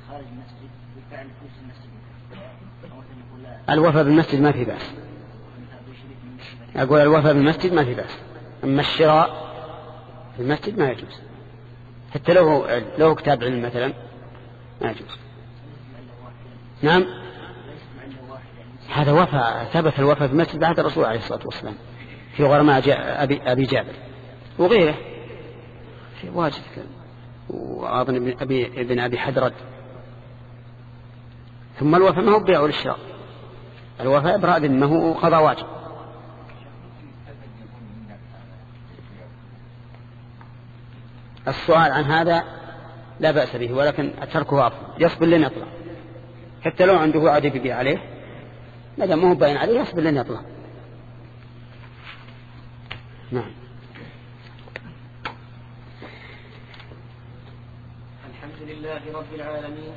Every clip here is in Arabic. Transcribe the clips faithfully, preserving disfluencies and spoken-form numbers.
خارج المسجد بالفعل فلوس المسجد الوفاء بالمسجد ما في بأس. أقول الوفاء بالمسجد ما في بأس، أما الشراء في المسجد ما يجوز، حتى لو لو كتاب علم مثلا ما يجوز. نعم هذا وفاء، ثبت الوفاء في المسجد بعد الرسول عليه الصلاة والسلام في غرماء أبي, أبي جابر وغيره في واجد، وأظن أبي ابن أبي حدرد. ثم الوفاء ما هو بيع للشراء، الوفاء إبراء ذمة هو قضاء واجب. السؤال عن هذا لا بأس به، ولكن تركه أفضل، يصبر لن يطلع حتى لو عنده عدي بيبيع عليه، ما دام هو باين عليه يصبر لن يطلع. نعم. الحمد لله رب العالمين،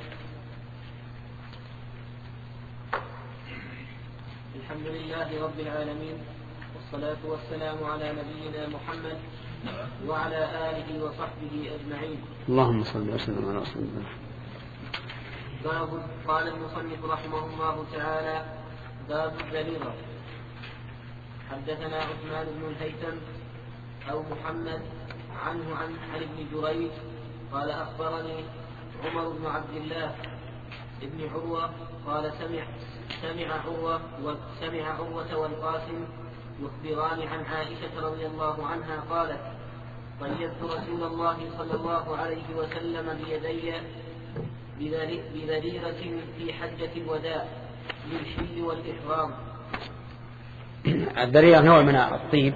الحمد لله رب العالمين، والصلاة والسلام على نبينا محمد وعلى آله وصحبه أجمعين. اللهم صل وسلم على رسول الله. باب. قال المصنف رحمه الله تعالى: باب الذريرة. حدثنا عثمان بن الهيثم أو محمد عنه عن عن ابن جريج قال أخبرني عمر بن عبد الله ابن عروة قال سمع سمع عروة وسمع عروة والقاسم يخبران عن عائشة رضي الله عنها قالت: قيدت رسول الله صلى الله عليه وسلم بيدي بذريرة في حجة الوداع للحل والإحرام. الذريرة نوع من الطيب،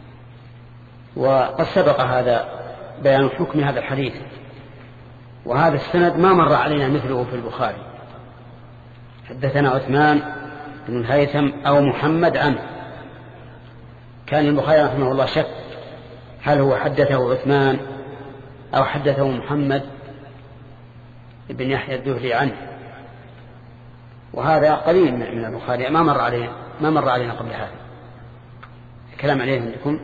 وقد سبق هذا بيان حكم هذا الحديث، وهذا السند ما مر علينا مثله في البخاري. حدثنا عثمان بن الهيثم أو محمد عنه. كان البخاري رحمه الله شك هل هو حدثه عثمان أو حدثه محمد بن يحيى الدهلي عنه، وهذا قليل من البخاري ما مر علينا ما مر علينا قبل هذا. الكلام عليه عندكم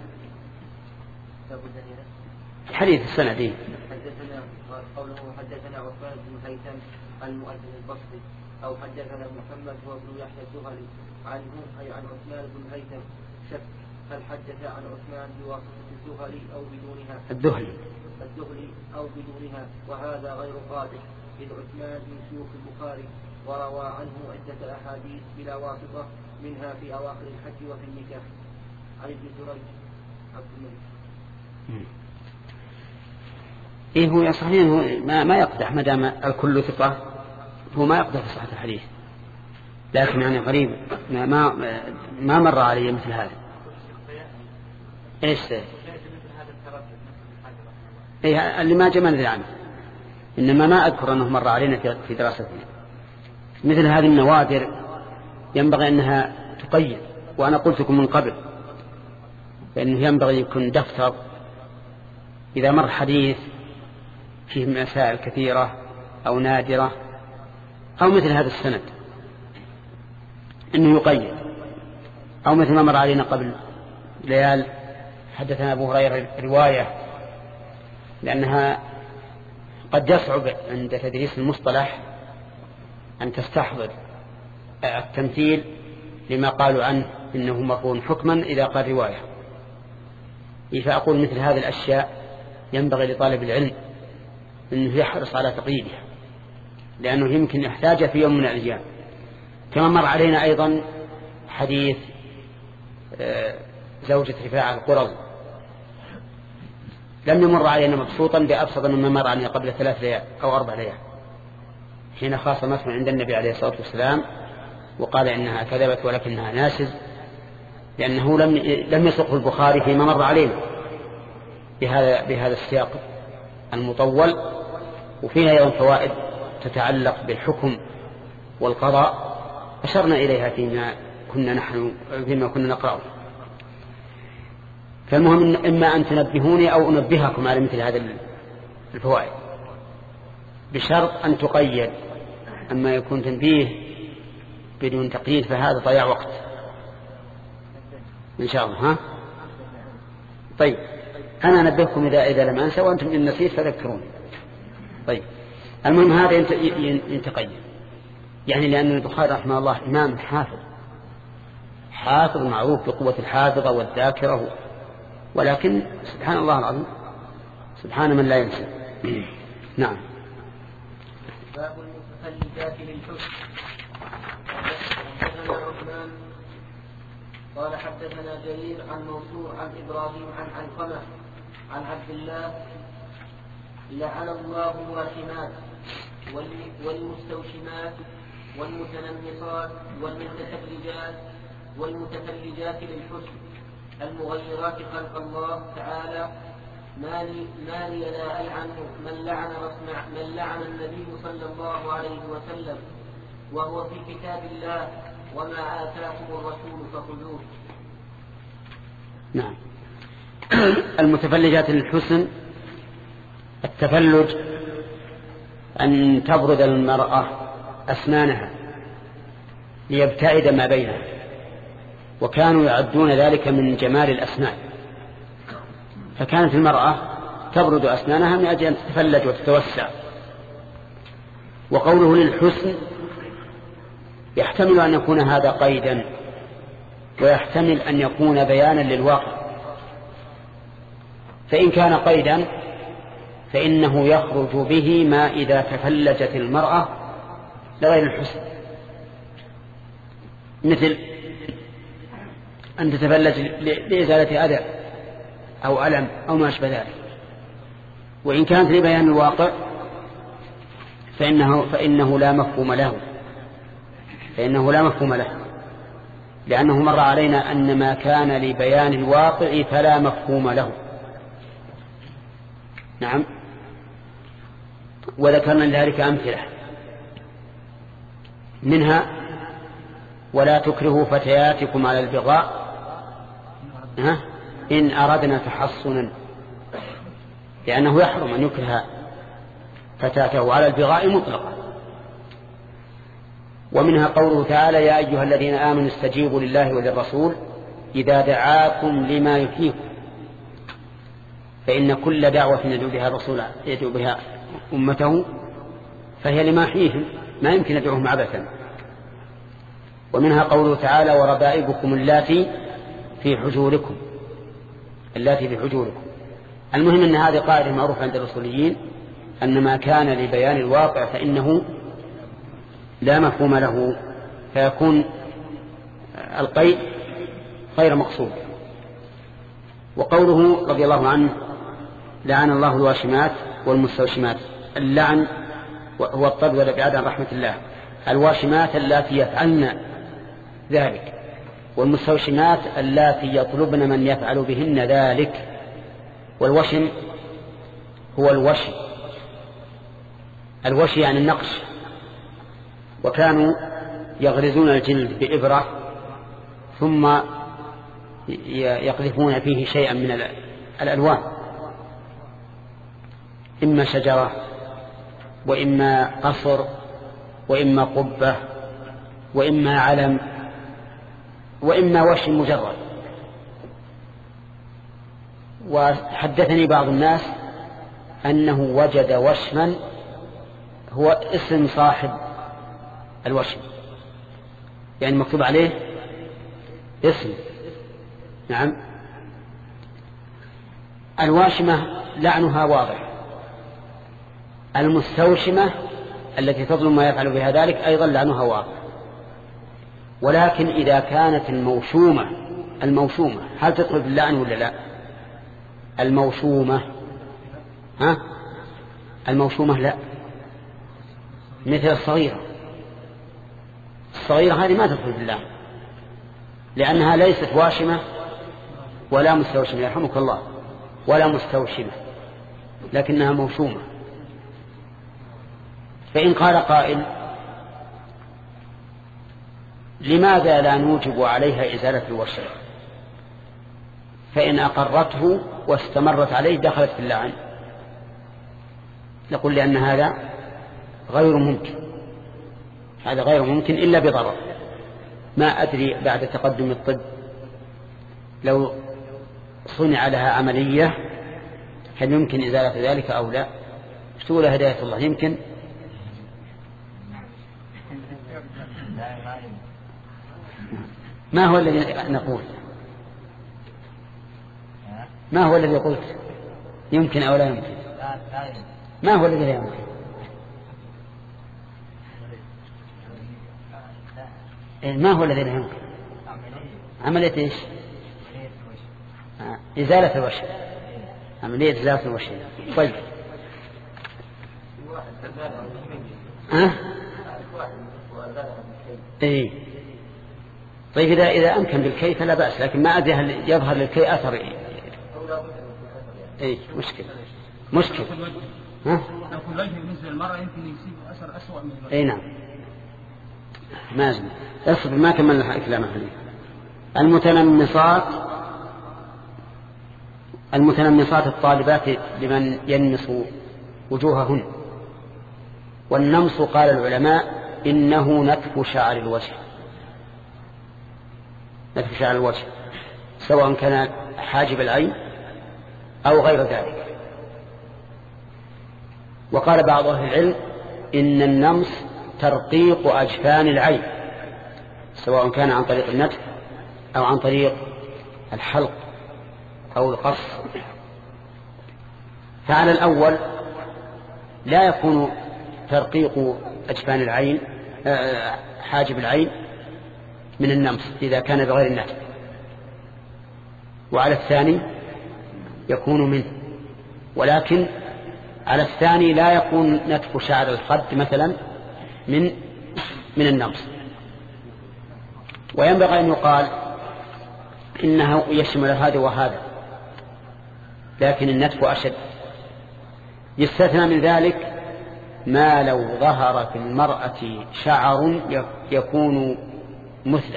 الحديث السندي. حدثنا قوله حدثنا عثمان بن الهيثم المؤذن البصري أو حدثنا محمد هو ابن يحيى الدهلي عنه أي عن عثمان بن الهيثم شك هل حدث عن عثمان بواسطة الدهلي أو بدونها الدهلي الدهلي أو بدونها، وهذا غير قادح، إذ عثمان من شيوخ البخاري وروى عنه عدة أحاديث بلا واسطة، منها في أواخر الحج وفي النكاح. عن ابن جريج عبد الملك. إيه هو صحيح، هو ما ما يقدح ما دام الكل ثقة، هو ما يقدح في صحة الحديث، لكن يعني غريب ما ما ما مر علي مثل هذا. إيش ده؟ إيه اللي ما جاء ندري عنه، إنما ما أذكر أنه مر علينا في دراستنا. مثل هذه النوادر ينبغي أنها تقيد، وأنا قلت لكم من قبل بأنه ينبغي يكون دفتر إذا مر حديث فيه مسائل كثيرة أو نادرة أو مثل هذا السند أنه يقيد، أو مثل ما مر علينا قبل ليال حدثنا أبو هريرة رواية، لأنها قد يصعب عند تدريس المصطلح أن تستحضر التمثيل لما قالوا عنه إنه مرفوع حكما إذا قال رواية. فأقول مثل هذه الأشياء ينبغي لطالب العلم أنه يحرص على تقييدها، لأنه يمكن يحتاج في يوم من الأيام. كما مر علينا أيضا حديث زوجة رفاعة القرظ، لم يمر علينا مبسوطا بأبسط مما مر علينا قبل ثلاث ليال أو أربع ليال، حين خاصمته عند النبي عليه الصلاة والسلام وقال إنها كذبت ولكنها ناشز، لأنه لم لم يسقه البخاري فيما مر علينا بهذا بهذا السياق المطول. وفيها أيضا فوائد تتعلق بالحكم والقضاء أشرنا إليها فيما كنا نحن فيما كنا نقرأه. فالمهم إما أن تنبهوني أو أنبهكم على مثل هذا الفوائد، بشرط أن تقيد. أما يكون تنبيه بدون تقييد فهذا ضياع وقت إن شاء الله. ها طيب أنا أنبهكم إذا إذا لم أنسى، وأنتم إن نسيت فذكروني. طيب المهم هذا ينتقي يعني، لأن البخاري رحمه الله إمام حافظ حافظ معروف بقوة الحافظة والذاكرة، ولكن سبحان الله العظيم سبحان من لا ينسى. نعم. باب المتفلجات للحسن. حدثنا عثمان قال حدثنا جرير عن منصور عن إبراهيم عن علقمة عن عبد الله لعن الله الواشمات والمستوشمات والمتنمصات والمتفلجات والمتفلجات للحسن المغيرات خلق الله تعالى. ما لي, ما لي لا ألعن من لعن, من لعن النبي صلى الله عليه وسلم وهو في كتاب الله وما آتاكم الرسول فخذوه. نعم. المتفلجات للحسن، التفلج أن تبرد المرأة أسنانها ليبتعد ما بينها، وكانوا يعدون ذلك من جمال الأسنان، فكانت المرأة تبرد أسنانها من أجل أن تتفلج وتتوسع. وقوله للحسن يحتمل أن يكون هذا قيدا، ويحتمل أن يكون بيانا للواقع. فإن كان قيدا فإنه يخرج به ما إذا تفلجت المرأة لغير الحسن، مثل أن تتفلج لإزالة أذى أو ألم أو ما أشبه ذلك. وإن كانت لبيان الواقع فإنه, فإنه لا مفهوم له فإنه لا مفهوم له لأنه مر علينا أن ما كان لبيان الواقع فلا مفهوم له. نعم. وذكرنا لذلك أمثلة، منها ولا تكرهوا فتياتكم على البغاء إن أردنا تحصنا، لأنه يحرم أن يكره فتاته على البغاء مطلقا. ومنها قوله تعالى يا أيها الذين آمنوا استجيبوا لله وللرسول إذا دعاكم لما يحييكم، فإن كل دعوة يدعو بها الرسول يدعو بها أمته فهي لما يحييهم، ما يمكن يدعوهم عبثا. ومنها قوله تعالى وربائبكم اللاتي في حجوركم اللاتي في حجوركم. المهم أن هذه قاعدة معروفة عند الرسوليين، أن ما كان لبيان الواقع فإنه لا مفهوم له، فيكون القيد غير مقصود. وقوله رضي الله عنه لعن الله الواشمات والمستوشمات، اللعن هو الطرد والابعاد عن رحمة الله. الواشمات اللاتي يفعلن ذلك، والمستوشمات اللاتي يطلبن من يفعل بهن ذلك. والوشم هو الوشي الوشي يعني النقش، وكانوا يغرزون الجلد بإبرة ثم يقذفون فيه شيئا من الألوان، إما شجرة وإما قصر وإما قبة وإما علم وإما وشي مجرد. وحدثني بعض الناس أنه وجد وشما هو اسم صاحب الوشم، يعني مكتوب عليه اسم. نعم. الواشمة لعنها واضح، المستوشمة التي تظلم ما يفعل بها ذلك أيضا لعنها واضح. ولكن إذا كانت الموشومة الموشومة هل تدخل في اللعن ولا لا؟ الموشومة ها الموشومة لا، مثل الصغيرة الصغيرة هذه ما تدخل في اللعن، لأنها ليست واشمة ولا مستوشمة يرحمك الله ولا مستوشمة، لكنها موشومة. فإن قال قائل لماذا لا نوجب عليها إزالة الوشم؟ فإن أقرته واستمرت عليه دخلت في اللعن. نقول لأن هذا غير ممكن هذا غير ممكن إلا بضرر. ما أدري بعد تقدم الطب لو صنع لها عملية هل يمكن إزالة ذلك أو لا؟ اشتغل هداية الله، يمكن ما هو الذي نقول؟ ما هو الذي قلت يمكن أو لا يمكن؟ ما هو الذي لا يمكن؟ ما هو الذي لا يمكن؟ عملية إيش؟ إزالة الوشم، عملية إزالة الوشم. طيب ها؟ إيه. طيب إذا إذا أمكن بالكي فلا بأس، لكن ما أدري هل يظهر للكي أثر إيه؟ إيه مشكلة مشكلة. ها؟ لو كل وجه بالنسبة للمرأة يمكن يصيب أثر أسوأ من الوجه. إيه نعم. ما أزمن أصبر ما كملنا كلامه. المتنمصات المتنمصات الطالبات لمن ينمص وجوههن. والنمص قال العلماء إنه نتف شعر الوجه، نتف شعر الوجه سواء كان حاجب العين أو غير ذلك. وقال بعض أهل العلم إن النمص ترقيق أجفان العين سواء كان عن طريق النتف أو عن طريق الحلق أو القص. فعلى الأول لا يكون ترقيق أجفان العين حاجب العين من النمص إذا كان بغير النتف، وعلى الثاني يكون منه، ولكن على الثاني لا يكون نتف شعر الخد مثلا من من النمص. وينبغي أن يقال إنه يشمل هذا وهذا، لكن النتف أشد. يستثنى من ذلك ما لو ظهر في المرأة شعر يكون مثله،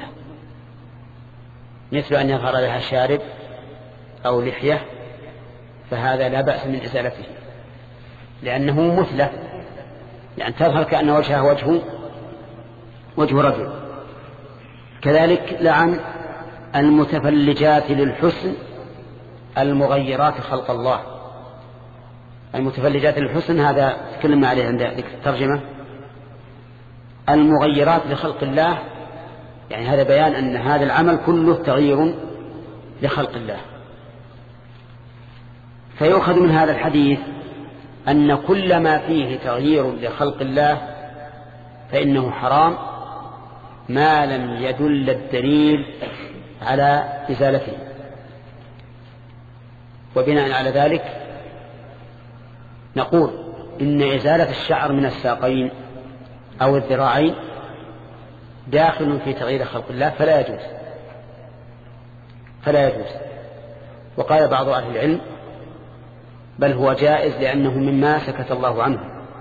مثل أن يظهر لها شارب أو لحية، فهذا لا بأس من إزالته لأنه مثله، لأن تظهر كأن وجهها وجه وجه رجل. كذلك لعن المتفلجات للحسن المغيرات خلق الله. المتفلجات للحسن هذا تكلمنا عليه عند الترجمة. المغيرات لخلق الله يعني هذا بيان أن هذا العمل كله تغيير لخلق الله. فيؤخذ من هذا الحديث أن كل ما فيه تغيير لخلق الله فإنه حرام ما لم يدل الدليل على إزالته. وبناء على ذلك نقول إن إزالة الشعر من الساقين أو الذراعين داخل في تغيير خلق الله فلا يجوز فلا يجوز. وقال بعض أهل العلم بل هو جائز لأنه مما سكت الله عنه،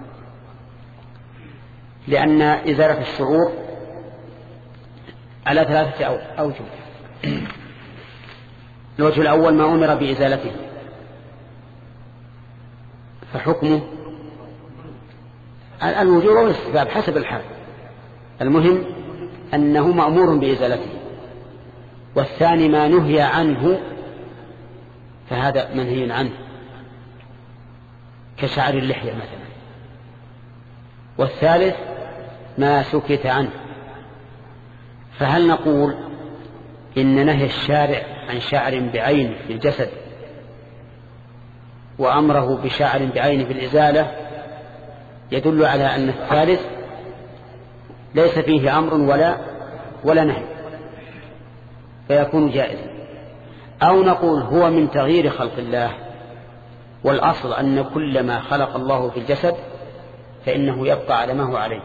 لأن إزالة الشعور على ثلاثة أوجه. الوجه الأول ما أمر بإزالته فحكمه الوجوب والاستحباب حسب الحال، المهم أنه مأمور بإزالته. والثاني ما نهي عنه فهذا منهي عنه كشعر اللحية مثلا. والثالث ما سكت عنه. فهل نقول إن نهي الشارع عن شعر بعين في الجسد وأمره بشعر بعين في الإزالة يدل على أن الثالث ليس فيه أمر ولا ولا نهي فيكون جائزا؟ أو نقول هو من تغيير خلق الله، والأصل أن كل ما خلق الله في الجسد فإنه يبقى على ما هو عليه.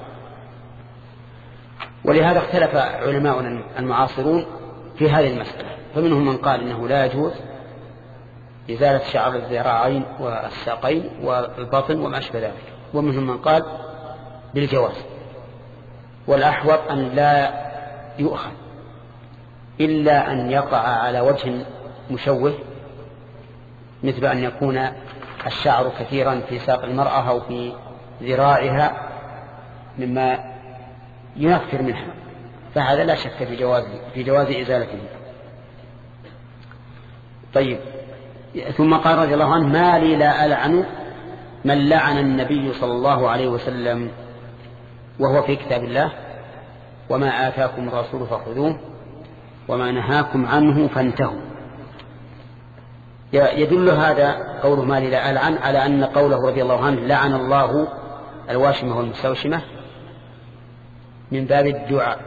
ولهذا اختلف علماؤنا المعاصرون في هذه المسألة، فمنهم من قال إنه لا يجوز إزالة شعر الذراعين والساقين والبطن وما أشبه ذلك، ومنهم من قال بالجواز. والأحوط أن لا يؤخذ إلا أن يقع على وجه مشوه، مثل أن يكون الشعر كثيرا في ساق المرأة أو في ذراعها مما ينفر منها، فهذا لا شك في جواز في جواز إزالته. طيب، ثم قال رضي الله عنه: ما لي لا ألعن من لعن النبي صلى الله عليه وسلم وهو في كتاب الله، وما آتاكم الرسول فخذوه وما نهاكم عنه فانتهوا. يدل هذا قوله ما لي لا ألعن على أن قوله رضي الله عنه لعن الله الواشمة والمستوشمة من باب الدعاء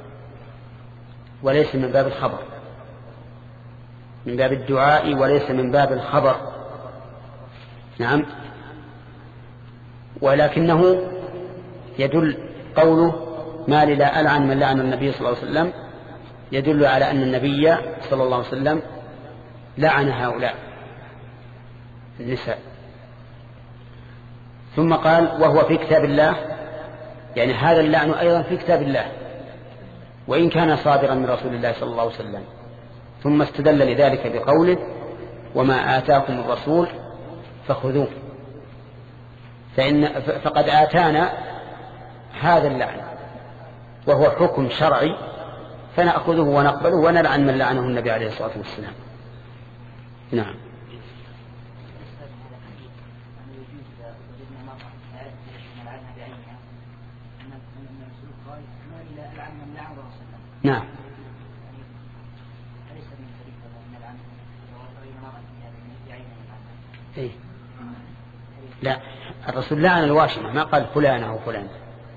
وليس من باب الخبر، من باب الدعاء وليس من باب الخبر. نعم. ولكنه يدل قوله ما لي لا ألعن من لعن النبي صلى الله عليه وسلم يدل على أن النبي صلى الله عليه وسلم لعن هؤلاء النساء. ثم قال وهو في كتاب الله، يعني هذا اللعن أيضا في كتاب الله وإن كان صادرا من رسول الله صلى الله عليه وسلم. ثم استدل لذلك بقوله وما آتاكم الرسول فخذوه، فإن فقد آتانا هذا اللعن وهو حكم شرعي فنأخذه ونقبله ونلعن من لعنه النبي عليه الصلاة والسلام. نعم. نعم. إيه؟ لا، الرسول لعن الواشمة ما قال فلانة أو فلان.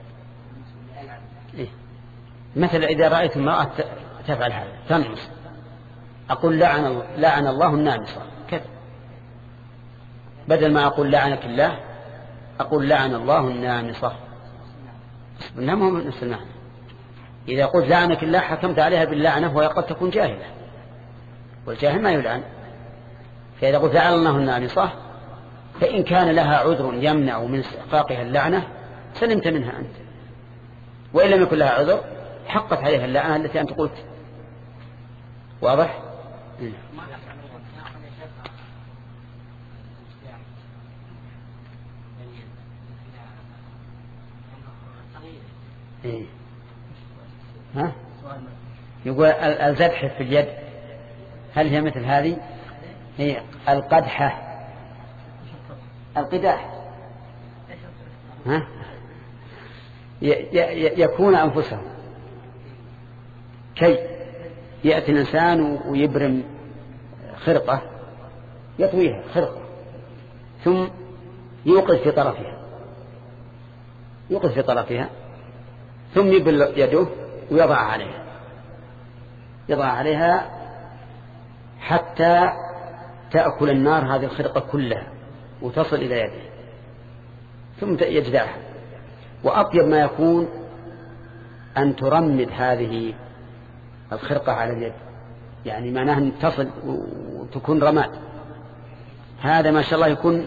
إيه؟ مثلا إذا رأيت امرأة تفعل هذا تنمص أقول لعن, لعن الله النامصة كذا، بدل ما أقول لعنك الله أقول لعن الله النامصة. إنما هو من نفس المعنى. إذا قلت لعنك الله حكمت عليها باللعنة وهي قد تكون جاهلة والجاهل ما يلعن. فإذا قلت لعن الله النامصة فإن كان لها عذر يمنع من استحقاقها اللعنة سلمت منها أنت، وإن لم يكن لها عذر حقت عليها اللعنة التي أنت قلت. واضح؟ إيه؟ ها؟ يقول الزبح في اليد هل هي مثل هذه؟ هي القدحة القداح. ها؟ يكون أنفسهم كي يأتي الإنسان ويبرم خرقة يطويها خرقة ثم يوقف في طرفها يوقف في طرفها ثم يبل يده ويضع عليها يضع عليها حتى تأكل النار هذه الخرقة كلها وتصل إلى يده ثم يجدعها. وأطيب ما يكون أن ترمد هذه الخرقة على اليد، يعني معناها أن تصل وتكون رماد. هذا ما شاء الله يكون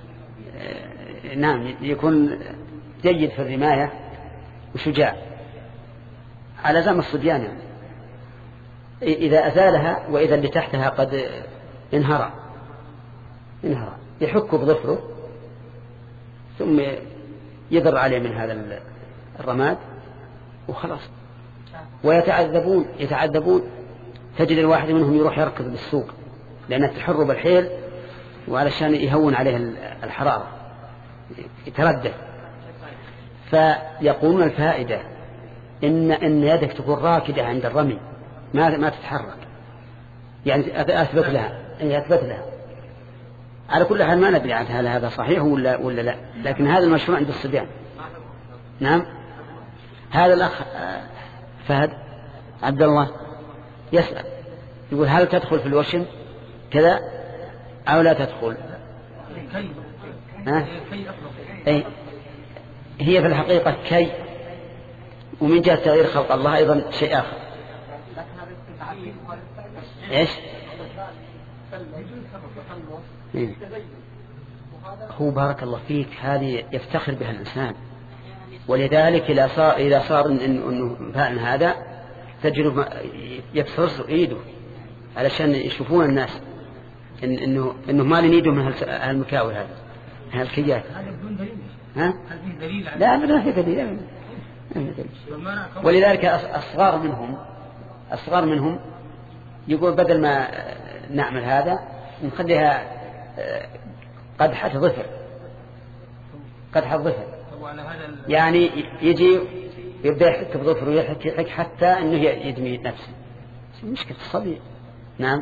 نعم يكون جيد في الرماية وشجاع على زمن الصبيان يعني. إذا أزالها وإذا اللي تحتها قد انهرى انهرى يحك بظفره ثم يضر عليه من هذا الرماد وخلاص. ويتعذبون يتعذبون تجد الواحد منهم يروح يركض بالسوق لأنه تحر بالحيل وعلشان يهون عليه الحرارة يتردد. فيقولون الفائدة إن إن يدك تكون راكدة عند الرمي ما ما تتحرك، يعني أثبت لها أثبت لها. على كل حال ما ندري عن هل هذا صحيح ولا ولا لا، لكن هذا المشروع عند الصبيان. نعم. هذا الأخ فهد عبد الله يسأل يقول هل تدخل في الوشم كذا أو لا تدخل؟ ها؟ أي هي في الحقيقة كي، ومن جهة تغيير خلق الله أيضا شيء آخر. إيش؟ إيه؟ هو بارك الله فيك هذه يفتخر بها الإنسان، ولذلك إذا صار إذا صار إنه فعل هذا تجرب يكسر إيده علشان يشوفون الناس إن إنه إنه ما لنيده من هالمكاوي هذا هالكيات. هذا بدون دليل. ها؟ هل فيه دليل؟ لا ما في دليل. ولذلك أصغر منهم أصغر منهم يقول بدل ما نعمل هذا نخليها قدحة ظفر قدحة ظفر، يعني يجي يبدأ يحك بظفره ويحك يحك حتى أنه يدمي نفسه مشكلة الصبي. نعم.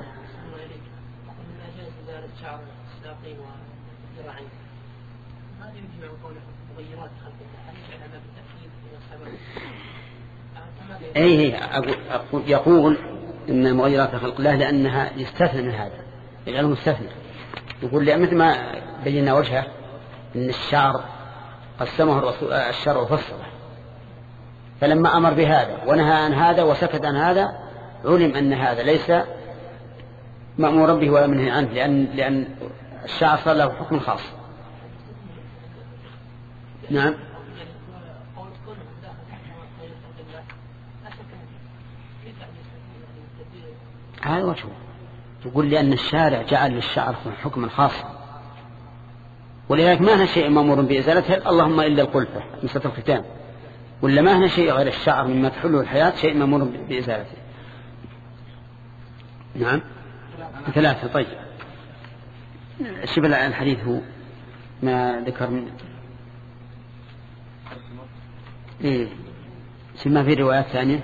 أي هي أقول يقول إن مغيرات خلق الله لأنها يستثنى من هذا، يجعله مستثنى. يقول لي مثل ما بينا وجهه إن الشعر قسمه الرسول الشرع وفصله، فلما أمر بهذا ونهى عن هذا وسكت عن هذا علم أن هذا ليس مأمورا به ولا منهي عنه، لأن لأن الشعر صار له حكم خاص. نعم. هذا وجهه، تقول لأن الشارع جعل للشعر حكما خاصا، ولذلك ما هنا شيء مأمور بإزالته اللهم إلا القلفة مسة الختام، ولا ما هنا شيء غير الشعر مما تحله الحياة شيء مأمور بإزالته. نعم. ثلاثة. طيب شبه الحديث هو ما ذكر من إيه ما في روايات ثانية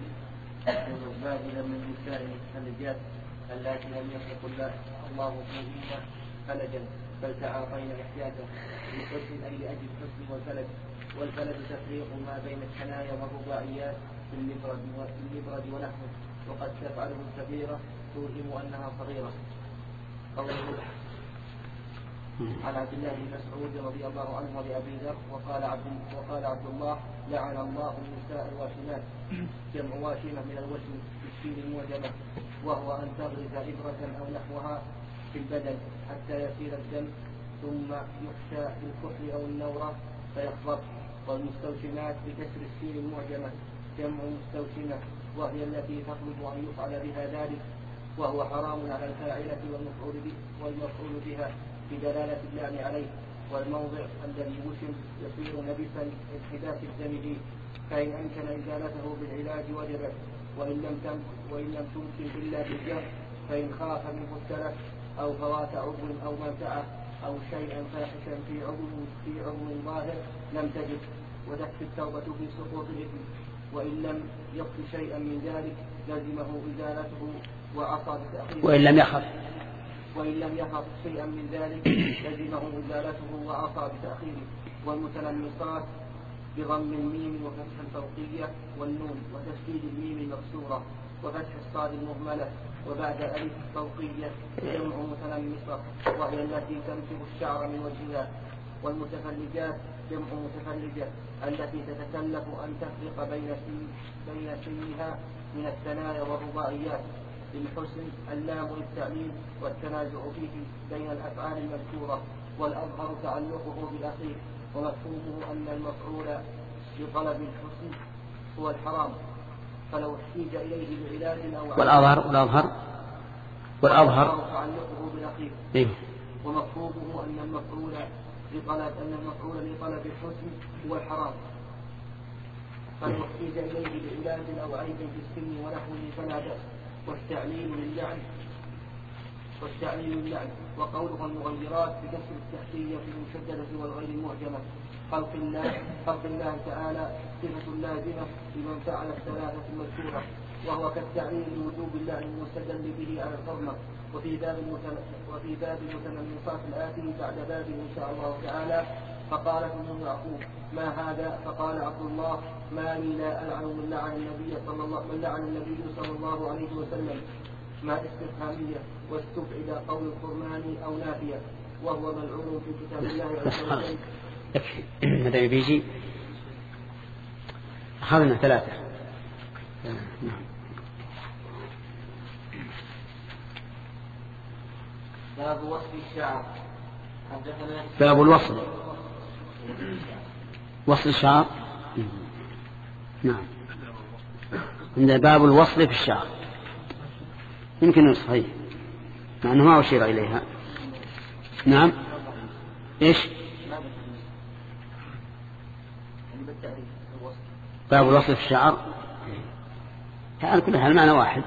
التي لم يخلق الله فيهن فلجا بل تعاطين احتياجا للحسن اي لاجل الحسن والفلج. والفلج تفريق ما بين الحنايا والرباعيات في المبرد ونحوه، وقد تفعله الكبيره توهم انها صغيره. قوله عن عبد الله بن مسعود رضي الله عنه لأبي ذر وقال عبد وقال عبد الله لعن الله النساء الواشمات، جمع واشمة من الوشم بالشين المعجمة، وهو أن تغرز إبرة أو نحوها في البدن حتى يسير الدم ثم يحشى بالكحل أو النورة فيخضر. والمستوشمات بكسر السين المعجمة جمع مستوشمة، وهي التي تطلب أن يفعل بها ذلك، وهو حرام على الفاعلة والمفعول به والمفعول بها بدلالة اللعن عليه. والموضع الذي وشم يصير نبسا انحداث الدم فيه، فإن أمكن إزالته بالعلاج وجبت، وإن لم تمكن وإن لم تمكن إلا بالجهل، فإن خاف منه السلف أو فوات عضو أو منفعة أو شيئا فاحشا في عضو في عضو ظاهر لم تجد، وتكفي التوبة في سقوط الإثم. وإن لم يخف شيئا من ذلك لزمه إزالته وعصى بتأخيره. وإن لم يخف وإن لم يخف شيئا من ذلك لزمه إزالته وعصى بتأخيره. والمتلمسات بضم الميم وفتح الفوقية والنون وتشديد الميم المكسورة وفتح الصاد المهملة وبعد ألف الفوقية جمع متلمسة، وهي التي تنتج الشعر من وجهها. والمتفلجات جمع متفلجة التي تتكلف أن تفرق بين بين سنها من الثنايا والرباعيات للحسن اللام للتعليل والتنازع فيه بين الأفعال المذكورة. والأظهر تعلقه بالأخير، ومفهومه أن المفعول بطلب الحسن هو الحرام، فلو احتيج إليه بعلاج أو والأظهر والأظهر والأظهر تعلقه بالأخير. إيه؟ ومفهومه أن المفعول لطلب أن المفعول لطلب الحسن هو الحرام، فلو احتيج إليه بعلاج أو عيب في السن ونحوه فلا بأس. والتعليل للعن والتعليل للعن وقولها المغيرات بكسر التحتية في المشددة والغير المعجمة. خلق الله خلق الله تعالى صفة لازمة لمن فعل الثلاثة المذكورة، وهو كالتعليل لوجوب اللعن المستدل به على الحرمة. وفي باب وفي باب المتنمصات الآتي بعد باب إن شاء الله تعالى. فقال ابن يعقوب ما هذا؟ فقال عبد الله ما لي لا ألعن من لعن النبي صلى الله من لعن النبي صلى الله عليه وسلم، ما استفهامية واستبعد قول القرآن أو نافية، وهو ملعون في كتاب الله عز وجل. هذا بيجي أخذنا ثلاثة. باب وصف الشعر. حدثنا باب الوصل وصل الشعر. نعم عند باب الوصل في الشعر يمكن صحيح مع أنه ما أشير إليها. نعم إيش باب الوصل في الشعر على كل حال معنى واحد.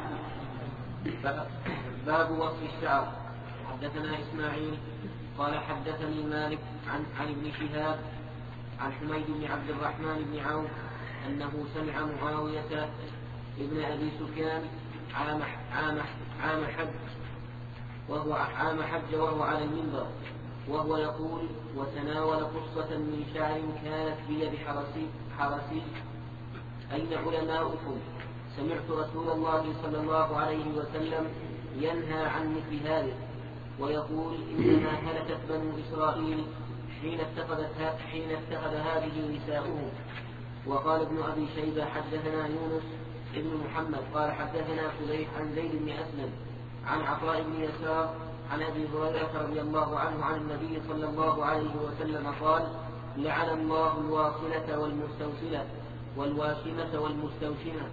باب وصف الشعر. حدثنا إسماعيل قال حدثني مالك عن عن ابن شهاب عن حميد بن عبد الرحمن بن عوف أنه سمع معاوية ابن أبي سفيان عام عام عام حج وهو عام حج وهو على المنبر وهو يقول: وتناول قصة من شعر كانت بيد حرسي حرسي أين علماؤكم؟ سمعت رسول الله صلى الله عليه وسلم ينهى عن مثل هذا ويقول: إنما هلكت بنو إسرائيل حين اتخذت حين اتخذ هذه نساؤهم. وقال ابن أبي شيبة: حدثنا يونس ابن محمد قال حدثنا فليح عن زيد بن أسلم عن عطاء بن يسار عن أبي هريرة رضي الله عنه عن النبي صلى الله عليه وسلم قال: لعن الله الواصلة والمستوصلة والواشمة والمستوشمة.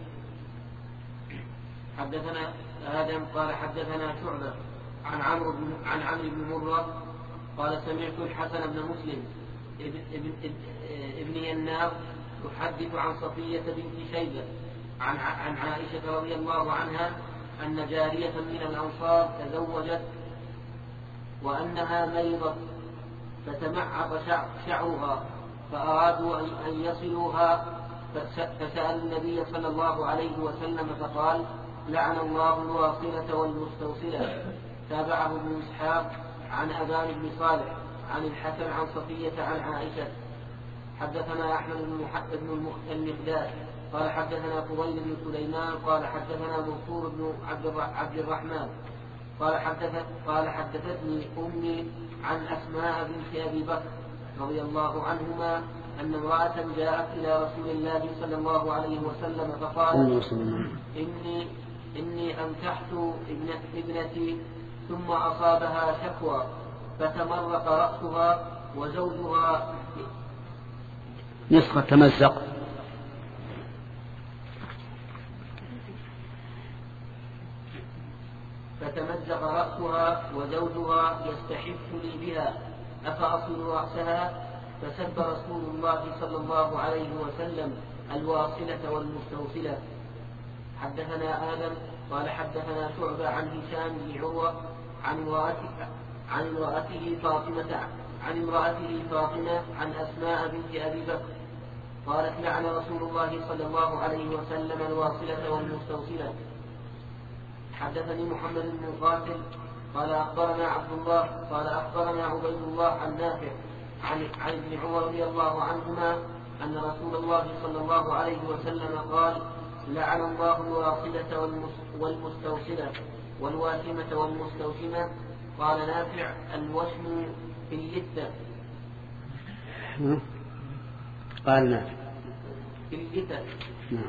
حدثنا آدم قال حدثنا شعبة عن عمرو بن عن عمرو بن مرة قال: سمعت الحسن بن مسلم ابن, ابن, ابن ينار يحدث عن صفية بنت شيبة عن عن عائشة رضي الله عنها أن جارية من الأنصار تزوجت وأنها مريضة فتمعق شعرها فأرادوا أن يصلوها فسأل النبي صلى الله عليه وسلم فقال: لعن الله الواصلة والمستوصلة. تابعه ابن إسحاق عن أبان بن صالح عن الحسن عن صفية عن عائشة. حدثنا أحمد بن بن المقداد قال حدثنا فضيل بن سليمان قال حدثنا منصور بن عبد الرحمن قال حدثت قال حدثتني أمي عن أسماء بنت أبي بكر رضي الله عنهما أن امرأة جاءت إلى رسول الله صلى الله عليه وسلم فقالت: إني إني أنكحت ابنتي ثم أصابها شكوى فتمرق رأسها وزوجها نسخة تمزق. فتمزق رأسها وزوجها يستحف لي بها أفأصل رأسها؟ فسب رسول الله صلى الله عليه وسلم الواصلة والمستوصلة. حدثنا آدم قال حدثنا شعبة عن هشام بن عروة عن امرأته عن امرأته فاطمة عن امرأته فاطمة عن أسماء بنت أبي بكر قالت: لعن رسول الله صلى الله عليه وسلم الواصلة والمستوصلة. حدثني محمد بن قاتل قال أخبرنا عبد الله قال أخبرنا عبيد الله عن نافع عن عن ابن عمر رضي الله عنهما أن رسول الله صلى الله عليه وسلم قال: لعن الله الواصلة والمستوصلة والواشمة والمستوشمة. قال نافع: الوشم في اللثة. قال نافع في اللثة. نعم.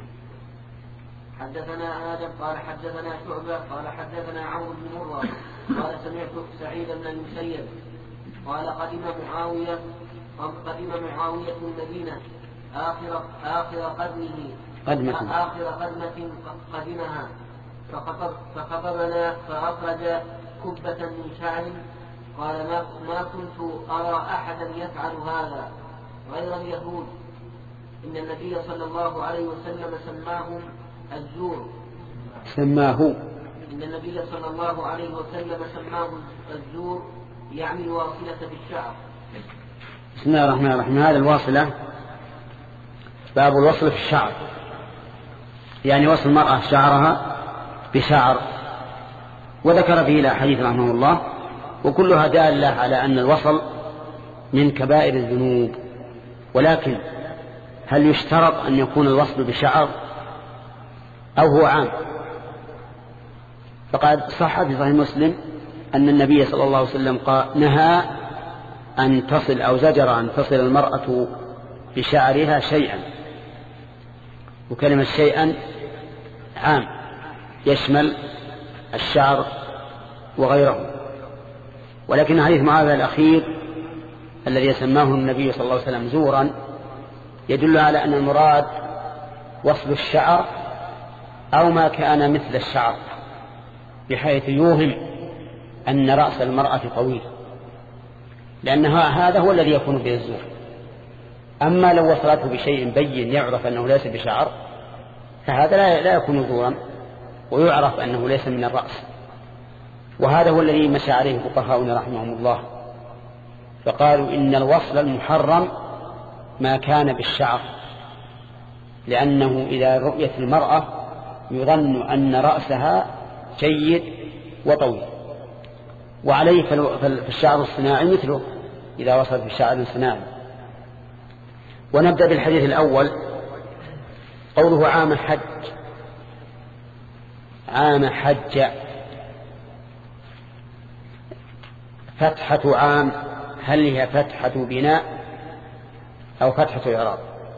حدثنا آدم قال حدثنا شعبة قال حدثنا عمرو بن مرة قال سمعت سعيد بن المسيب قال قدم معاوية قدم معاوية المدينة آخر آخر قدمه قدمة آخر قدمة قدمها فخطب فخطبنا فأخرج كبة من شعر قال: ما ما كنت أرى أحدا يفعل هذا غير اليهود. إن النبي صلى الله عليه وسلم سماهم الزور. سماه إن النبي صلى الله عليه وسلم سماه الزور يعني الواصلة في الشعر. بسم الله الرحمن الرحيم. هذا الواصلة باب الوصل في الشعر، يعني وصل المرأة شعرها بشعر، وذكر فيه الأحاديث رحمه الله وكلها دالة على أن الوصل من كبائر الذنوب. ولكن هل يشترط أن يكون الوصل بشعر أو هو عام؟ فقد صح في صحيح مسلم أن النبي صلى الله عليه وسلم قال نهى أن تصل أو زجر أن تصل المرأة بشعرها شيئا، وكلمة شيئا عام يشمل الشعر وغيره. ولكن حديث معاذ الأخير الذي سماه النبي صلى الله عليه وسلم زورا يدل على أن المراد وصل الشعر أو ما كان مثل الشعر، بحيث يوهم أن رأس المرأة طويل، لأن هذا هو الذي يكون به الزور. أما لو وصلته بشيء بين يعرف أنه ليس بشعر فهذا لا يكون زورا ويعرف أنه ليس من الرأس. وهذا هو الذي مشى عليه فقهاؤنا رحمهم الله، فقالوا إن الوصل المحرم ما كان بالشعر، لأنه إذا رؤيت المرأة يظن أن رأسها جيد وطويل، وعليه في الشعر الصناعي مثله إذا وصل في الشعر الصناعي. ونبدأ بالحديث الأول، قوله عام حج. عام حج، فتحة عام هل هي فتحة بناء أو فتحة إعراب؟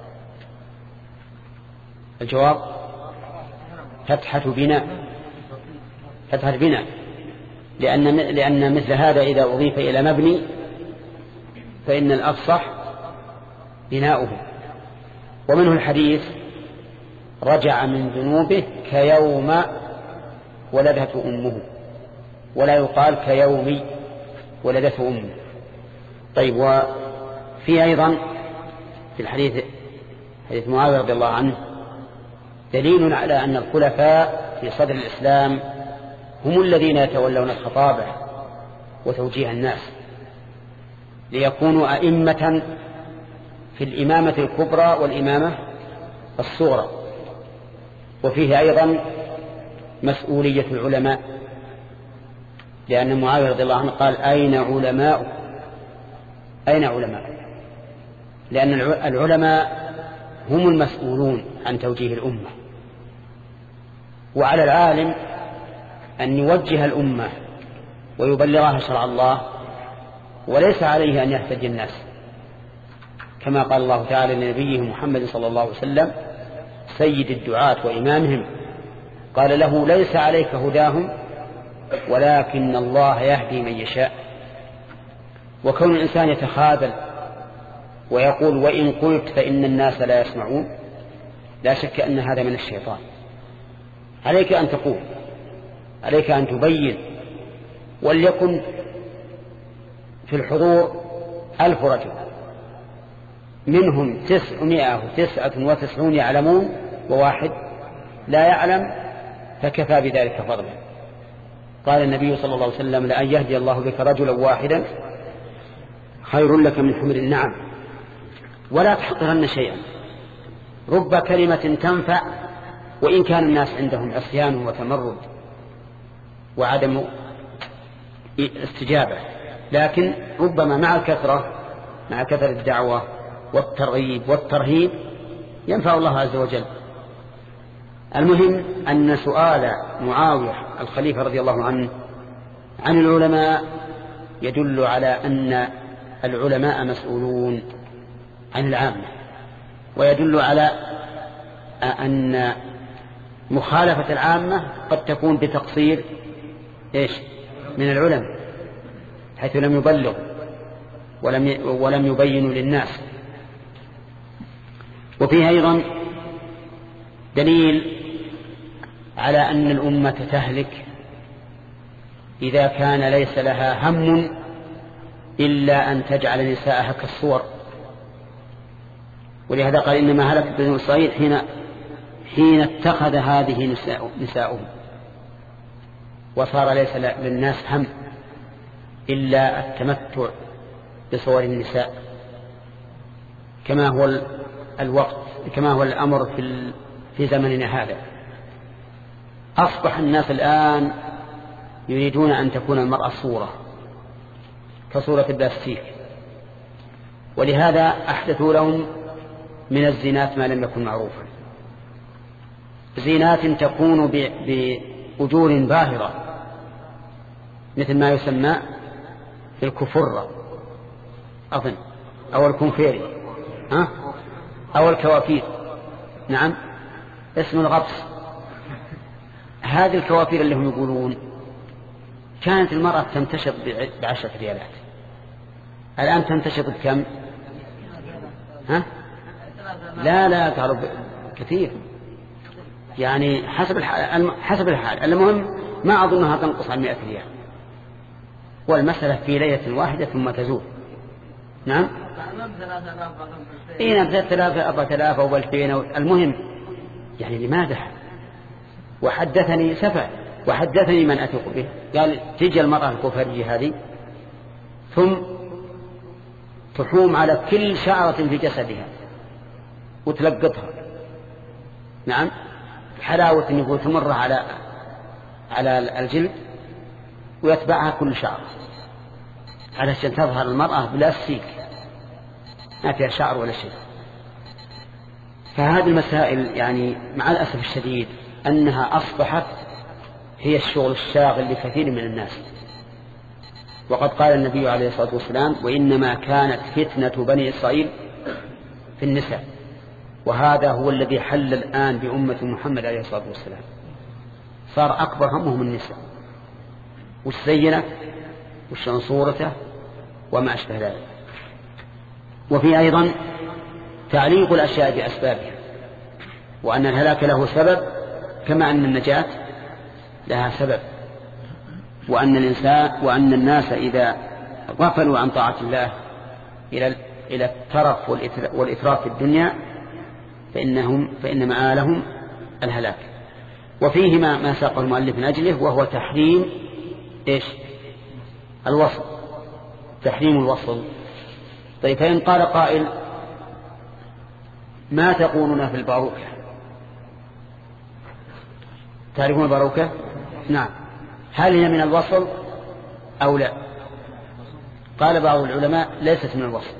الجواب فتحة بناء، فتحة بناء، لأن لأن مثل هذا إذا أضيف إلى مبني فإن الأفصح بناؤه. ومنه الحديث رجع من ذنوبه كيوم ولدته أمه، ولا يقال كيوم ولدته أمه. طيب، وفي أيضا في الحديث حديث معاوية رضي الله عنه دليل على أن الخلفاء في صدر الإسلام هم الذين يتولون الخطابة وتوجيه الناس ليكونوا أئمة في الإمامة الكبرى والإمامة الصغرى. وفيه أيضا مسؤولية العلماء، لأن معاوية رضي الله عنه قال أين علماء أين علماء لأن العلماء هم المسؤولون عن توجيه الأمة، وعلى العالم أن يوجه الأمة ويبلغها شرع الله، وليس عليه أن يهتدي الناس، كما قال الله تعالى لنبيه محمد صلى الله عليه وسلم سيد الدعاة وإمامهم، قال له ليس عليك هداهم ولكن الله يهدي من يشاء. وكون الإنسان يتخاذل ويقول وإن قلت فإن الناس لا يسمعون، لا شك أن هذا من الشيطان. عليك أن تقول، عليك أن تبين، وليكن في الحضور ألف رجل منهم تسعمائة وتسعة وتسعون يعلمون وواحد لا يعلم، فكفى بذلك فضلا. قال النبي صلى الله عليه وسلم لأن يهدي الله بك رجلا واحدا خير لك من حمر النعم. ولا تحقرن شيئا، رب كلمة تنفع وإن كان الناس عندهم عصيان وتمرد وعدم استجابة، لكن ربما مع الكثرة مع كثرة الدعوة والترغيب والترهيب ينفع الله عز وجل. المهم أن سؤال معاوية الخليفة رضي الله عنه عن العلماء يدل على أن العلماء مسؤولون عن العامة، ويدل على أن مخالفة العامة قد تكون بتقصير إيش من العلماء، حيث لم يبلغ ولم ولم يبينوا للناس. وفيه أيضا دليل على أن الأمة تهلك إذا كان ليس لها هم إلا أن تجعل نساءها كالصور. ولهذا قال إنما هلك بنو إسرائيل حين حين اتخذ هذه نساء نساؤهم، وصار ليس للناس هم إلا التمتع بصور النساء، كما هو الوقت كما هو الأمر في في زمننا هذا. أصبح الناس الآن يريدون أن تكون المرأة صورة كصورة البلاستيك، ولهذا أحدثوا لهم من الزينات ما لم يكن معروفا، زينات تكون بأجور باهرة مثل ما يسمى الكفرة أظن أو الكنفيري ها؟ أو الكوافير، نعم اسم الغطس. هذه الكوافير اللي هم يقولون كانت المرأة تنتشط بعشرة ريالات، الآن تنتشط بكم؟ ها؟ لا لا تعرف كثير، يعني حسب الحال حسب الحال. المهم ما أظنها تنقص عن مئة ريال، والمسألة في ليلة واحدة ثم تزول. نعم إيه نبذل ثلاثة أربعة ثلاثة أو ألفين. المهم يعني لماذا؟ وحدثني سفع وحدثني من أثق به قال تجي المرأة الكفرية هذه ثم تحوم على كل شعرة في جسدها وتلقطها، نعم حلاوة أن يقول تمر على على الجلد ويتبعها كل شعر علشان تظهر المرأة بلا سيك ما فيها شعر ولا شيء. فهذه المسائل يعني مع الأسف الشديد أنها أصبحت هي الشغل الشاغل لكثير من الناس. وقد قال النبي عليه الصلاة والسلام وإنما كانت فتنة بني إسرائيل في النساء، وهذا هو الذي حل الآن بأمة محمد عليه الصلاة والسلام. صار أكبر همهم النساء وش زينت وش صورته وما أشبه ذلك. وفي أيضا تعليق الأشياء بأسبابها، وأن الهلاك له سبب كما أن النجاة لها سبب، وأن الإنسان وأن الناس إذا غفلوا عن طاعة الله إلى إلى الترف والإتراف في الدنيا فإنهم فإن مآلهم الهلاك. وفيه ما ما ساق المؤلف من أجله وهو تحريم إيش الوصل، تحريم الوصل. طيب فإن قال قائل ما تقولون في الباروكة؟ تعرفون الباروكة؟ نعم. هل هي من الوصل أو لا؟ قال بعض العلماء ليست من الوصل،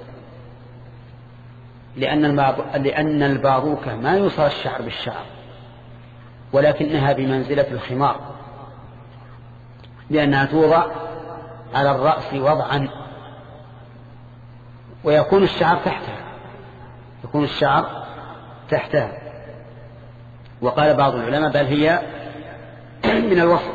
لأن لأن الباروكة ما يوصل الشعر بالشعر، ولكنها بمنزلة الخمار، لأنها توضع على الرأس وضعا ويكون الشعر تحتها، يكون الشعر تحتها. وقال بعض العلماء بل هي من الوصل،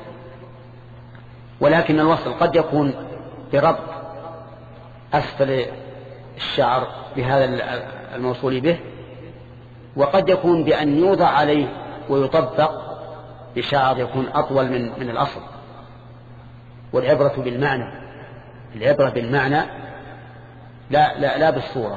ولكن الوصل قد يكون بربط أسفل الشعر بهذا الموصول به، وقد يكون بأن يوضع عليه ويطبق بشعر يكون أطول من من الأصل. والعبرة بالمعنى، العبرة بالمعنى لا لا لا بالصورة.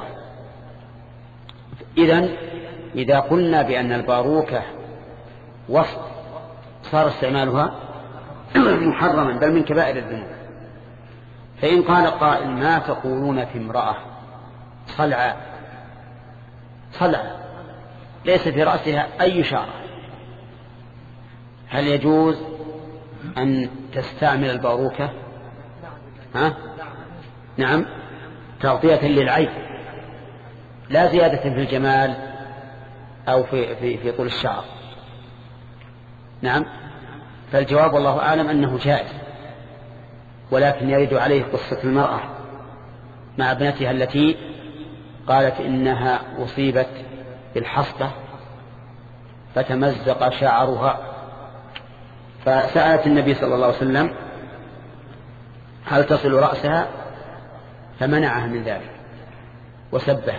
إذن إذا قلنا بأن الباروكة وصل صار استعمالها محرما بل من كبائر الذنوب. فإن قال قائل ما تقولون في امرأة صلعة صلعة ليس في رأسها أي شعر، هل يجوز أن تستعمل الباروكة؟ ها؟ نعم، تغطية للعين لا زيادة في الجمال أو في, في, في طول الشعر. نعم، فالجواب والله أعلم أنه جائز، ولكن يرد عليه قصة المرأة مع ابنتها التي قالت إنها أصيبت بالحصبة فتمزق شعرها، فسألت النبي صلى الله عليه وسلم هل تصل رأسها، فمنعها من ذلك وسبها.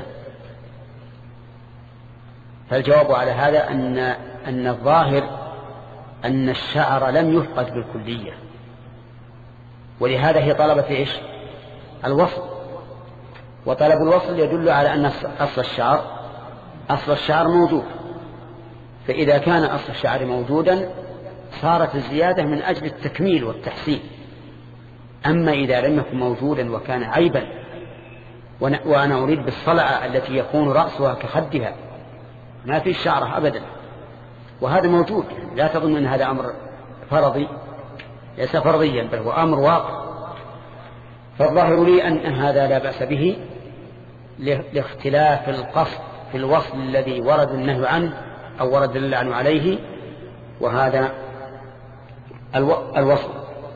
فالجواب على هذا أن أن الظاهر أن الشعر لم يفقد بالكلية، ولهذا هي طلبت إيش الوصل، وطلب الوصل يدل على أن أصل الشعر أصل الشعر موجود. فإذا كان أصل الشعر موجودا صارت الزيادة من أجل التكميل والتحسين. أما إذا لم يكن موجودا وكان عيبا، وأنا أريد بالصلعة التي يكون رأسها كخدها ما في الشعر أبدا، وهذا موجود، لا تظن أن هذا أمر فرضي، ليس فرضيا بل هو أمر واقع. فالظاهر لي أن هذا لا بأس به لاختلاف القصد في الوصل الذي ورد النهي عنه أو ورد اللعن عليه، وهذا الوصل.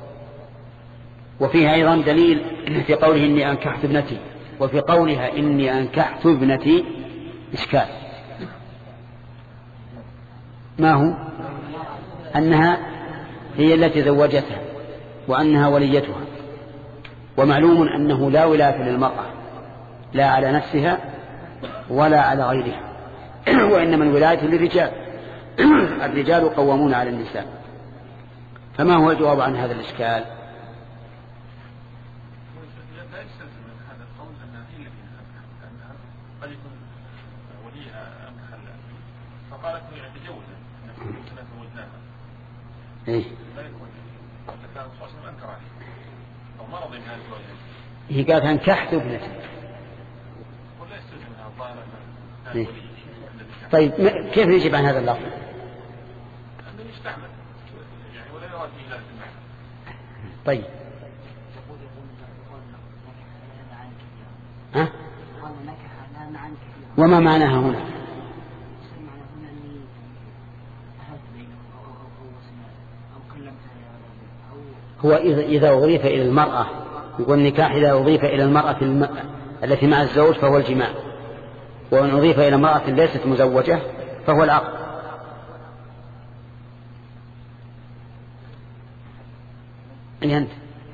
وفيه أيضا دليل في قوله إني أنكحت ابنتي، وفي قولها إني أنكحت ابنتي إشكال. ما هو؟ أنها هي التي زوجتها وأنها وليتها، ومعلوم أنه لا ولاية للمرأة لا على نفسها ولا على غيرها، وإنما الولاية للرجال، الرجال قوامون على النساء. فما هو الجواب عن هذا الإشكال؟ فقالت لي أتجوزها أنها تزوجناها. إيه. أو ما رضي منها الزواج. هي قالت أنكحت ابنتي. ولا يستلزمها الظاهر. إيه. طيب كيف نجيب عن هذا اللفظ؟ طيب ها؟ وما معناها هنا؟ هو إذا أضيف إلى المرأة، يقول النكاح إذا أضيف إلى المرأة الم... التي مع الزوج فهو الجماع، وإن أضيف إلى امرأة ليست مزوجة فهو العقد. أي أنت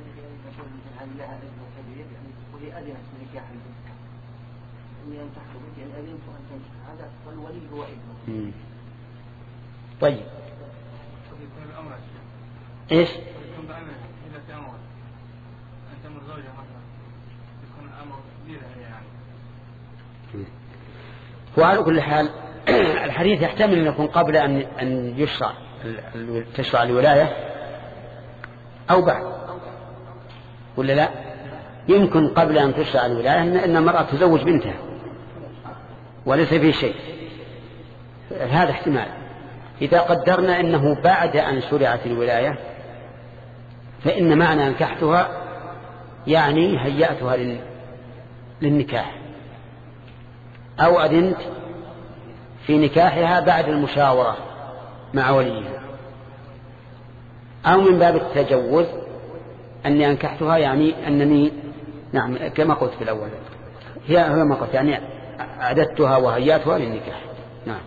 طيب إيش؟ وعلى كل حال الحديث يحتمل أن يكون قبل أن أن يشرع تشرع الولاية أو بعد، ولا لا؟ يمكن قبل أن تشرع الولاية أن المرأة تزوج بنتها وليس فيه شيء، هذا احتمال. إذا قدرنا أنه بعد أن شرعت الولاية فإن معنى أنكحتها يعني هيأتها للنكاح، أو أذنت في نكاحها بعد المشاورة مع وليها، أو من باب التجوز أني أنكحتها يعني أنني نعم كما قلت في الأول هي هي ما قلت يعني أعددتها وهيأتها للنكاح. نعم.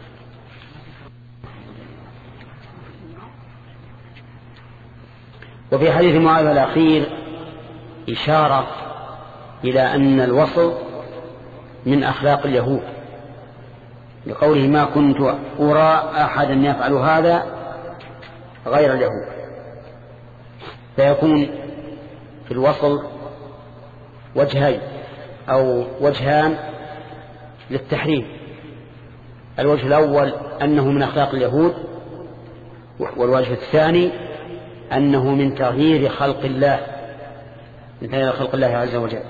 وفي حديث معاذ الأخير إشارة إلى أن الوصل من أخلاق اليهود، لقوله ما كنت أرى أحدا يفعل هذا غير اليهود، فيكون في الوصل وجهين أو وجهان للتحريم. الوجه الأول أنه من أخلاق اليهود، والوجه الثاني أنه من تغيير خلق الله، من تغيير خلق الله عز وجل.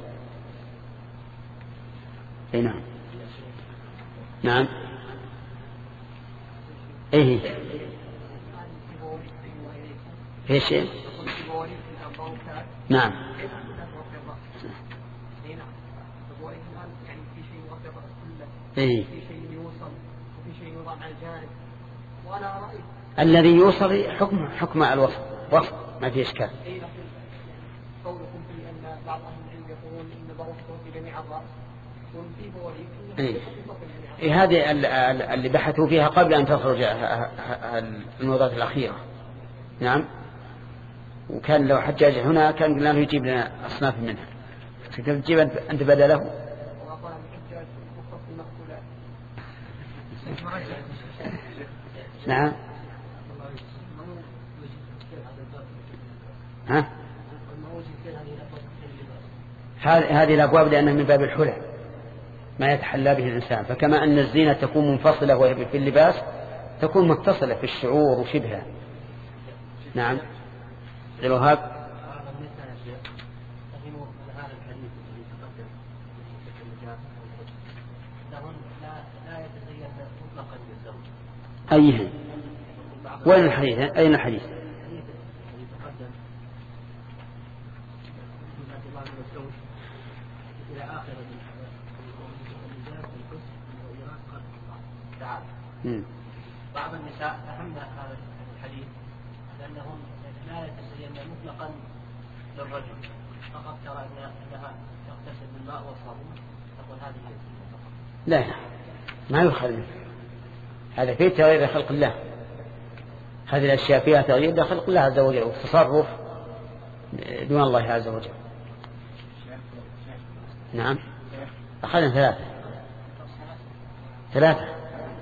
اي نعم نعم ايه في شيء نعم ايه الذي يوصل حكم حكم الوصف وصف ما في اشكال. قولكم في ان بعض اهل العلم يقولون ان بوصفه في جميع الراس وفي بوليك إيه. إيه هذه اللي بحثوا فيها قبل أن تخرج الموضوعات الأخيرة. نعم. وكان لو حجاج هنا كان قلنا له يجيب لنا أصناف منها، تجيب أنت بدله. نعم. ها؟ هذه الأبواب لأنها من باب الحلى ما يتحلى به الإنسان، فكما أن الزينة تكون منفصلة وهي في اللباس تكون متصلة في الشعور وشبهها. نعم. الوهاب أيها وين الحديث؟ أين الحديث؟ بعض النساء فهمنا هذا الحديث لأنهم لا يتزين مطلقا للرجل فقط ترى أنها تغتسل بالماء والصابون تقول هذه لا لا ما يخل، هذا فيه تغيير خلق الله، هذه الأشياء فيها تغيير خلق الله عز وجل وتصرف دون الله عز وجل. نعم. أخذنا ثلاثة ثلاثة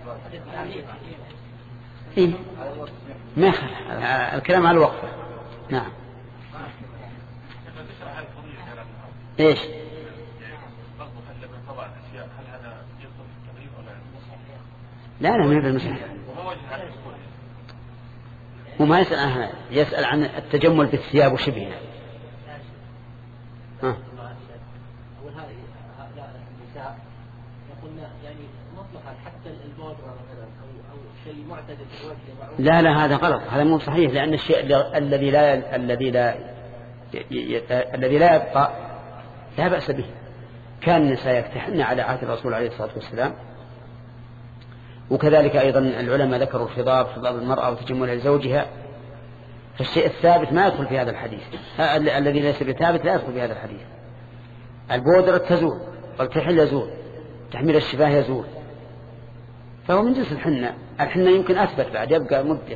إيه؟ ما يخل الكلام على الوقفة. نعم. إيش؟ لا لا ما هي بالمسألة، وما يسأل عنها، يسأل عن التجمل بالثياب وشبهها. ها. يقولنا يعني مطلقا حتى البودرة مثلا أو أو شيء لا لا هذا غلط، هذا مو صحيح، لأن الشيء الذي لا الذي لا الذي لا يبقى لا بأس به. كان النساء يكتحن على عهد الرسول عليه الصلاة والسلام، وكذلك أيضا العلماء ذكروا الخضاب خضاب المرأة وتجملها لزوجها، فالشيء الثابت ما يدخل في هذا الحديث، الذي ليس بثابت لا يدخل في هذا الحديث. البودرة تزول والكحل يزول، تحميل الشفاه يزول، فهو من جنس الحنة. الحنة يمكن أثبت بعد يبقى مدة.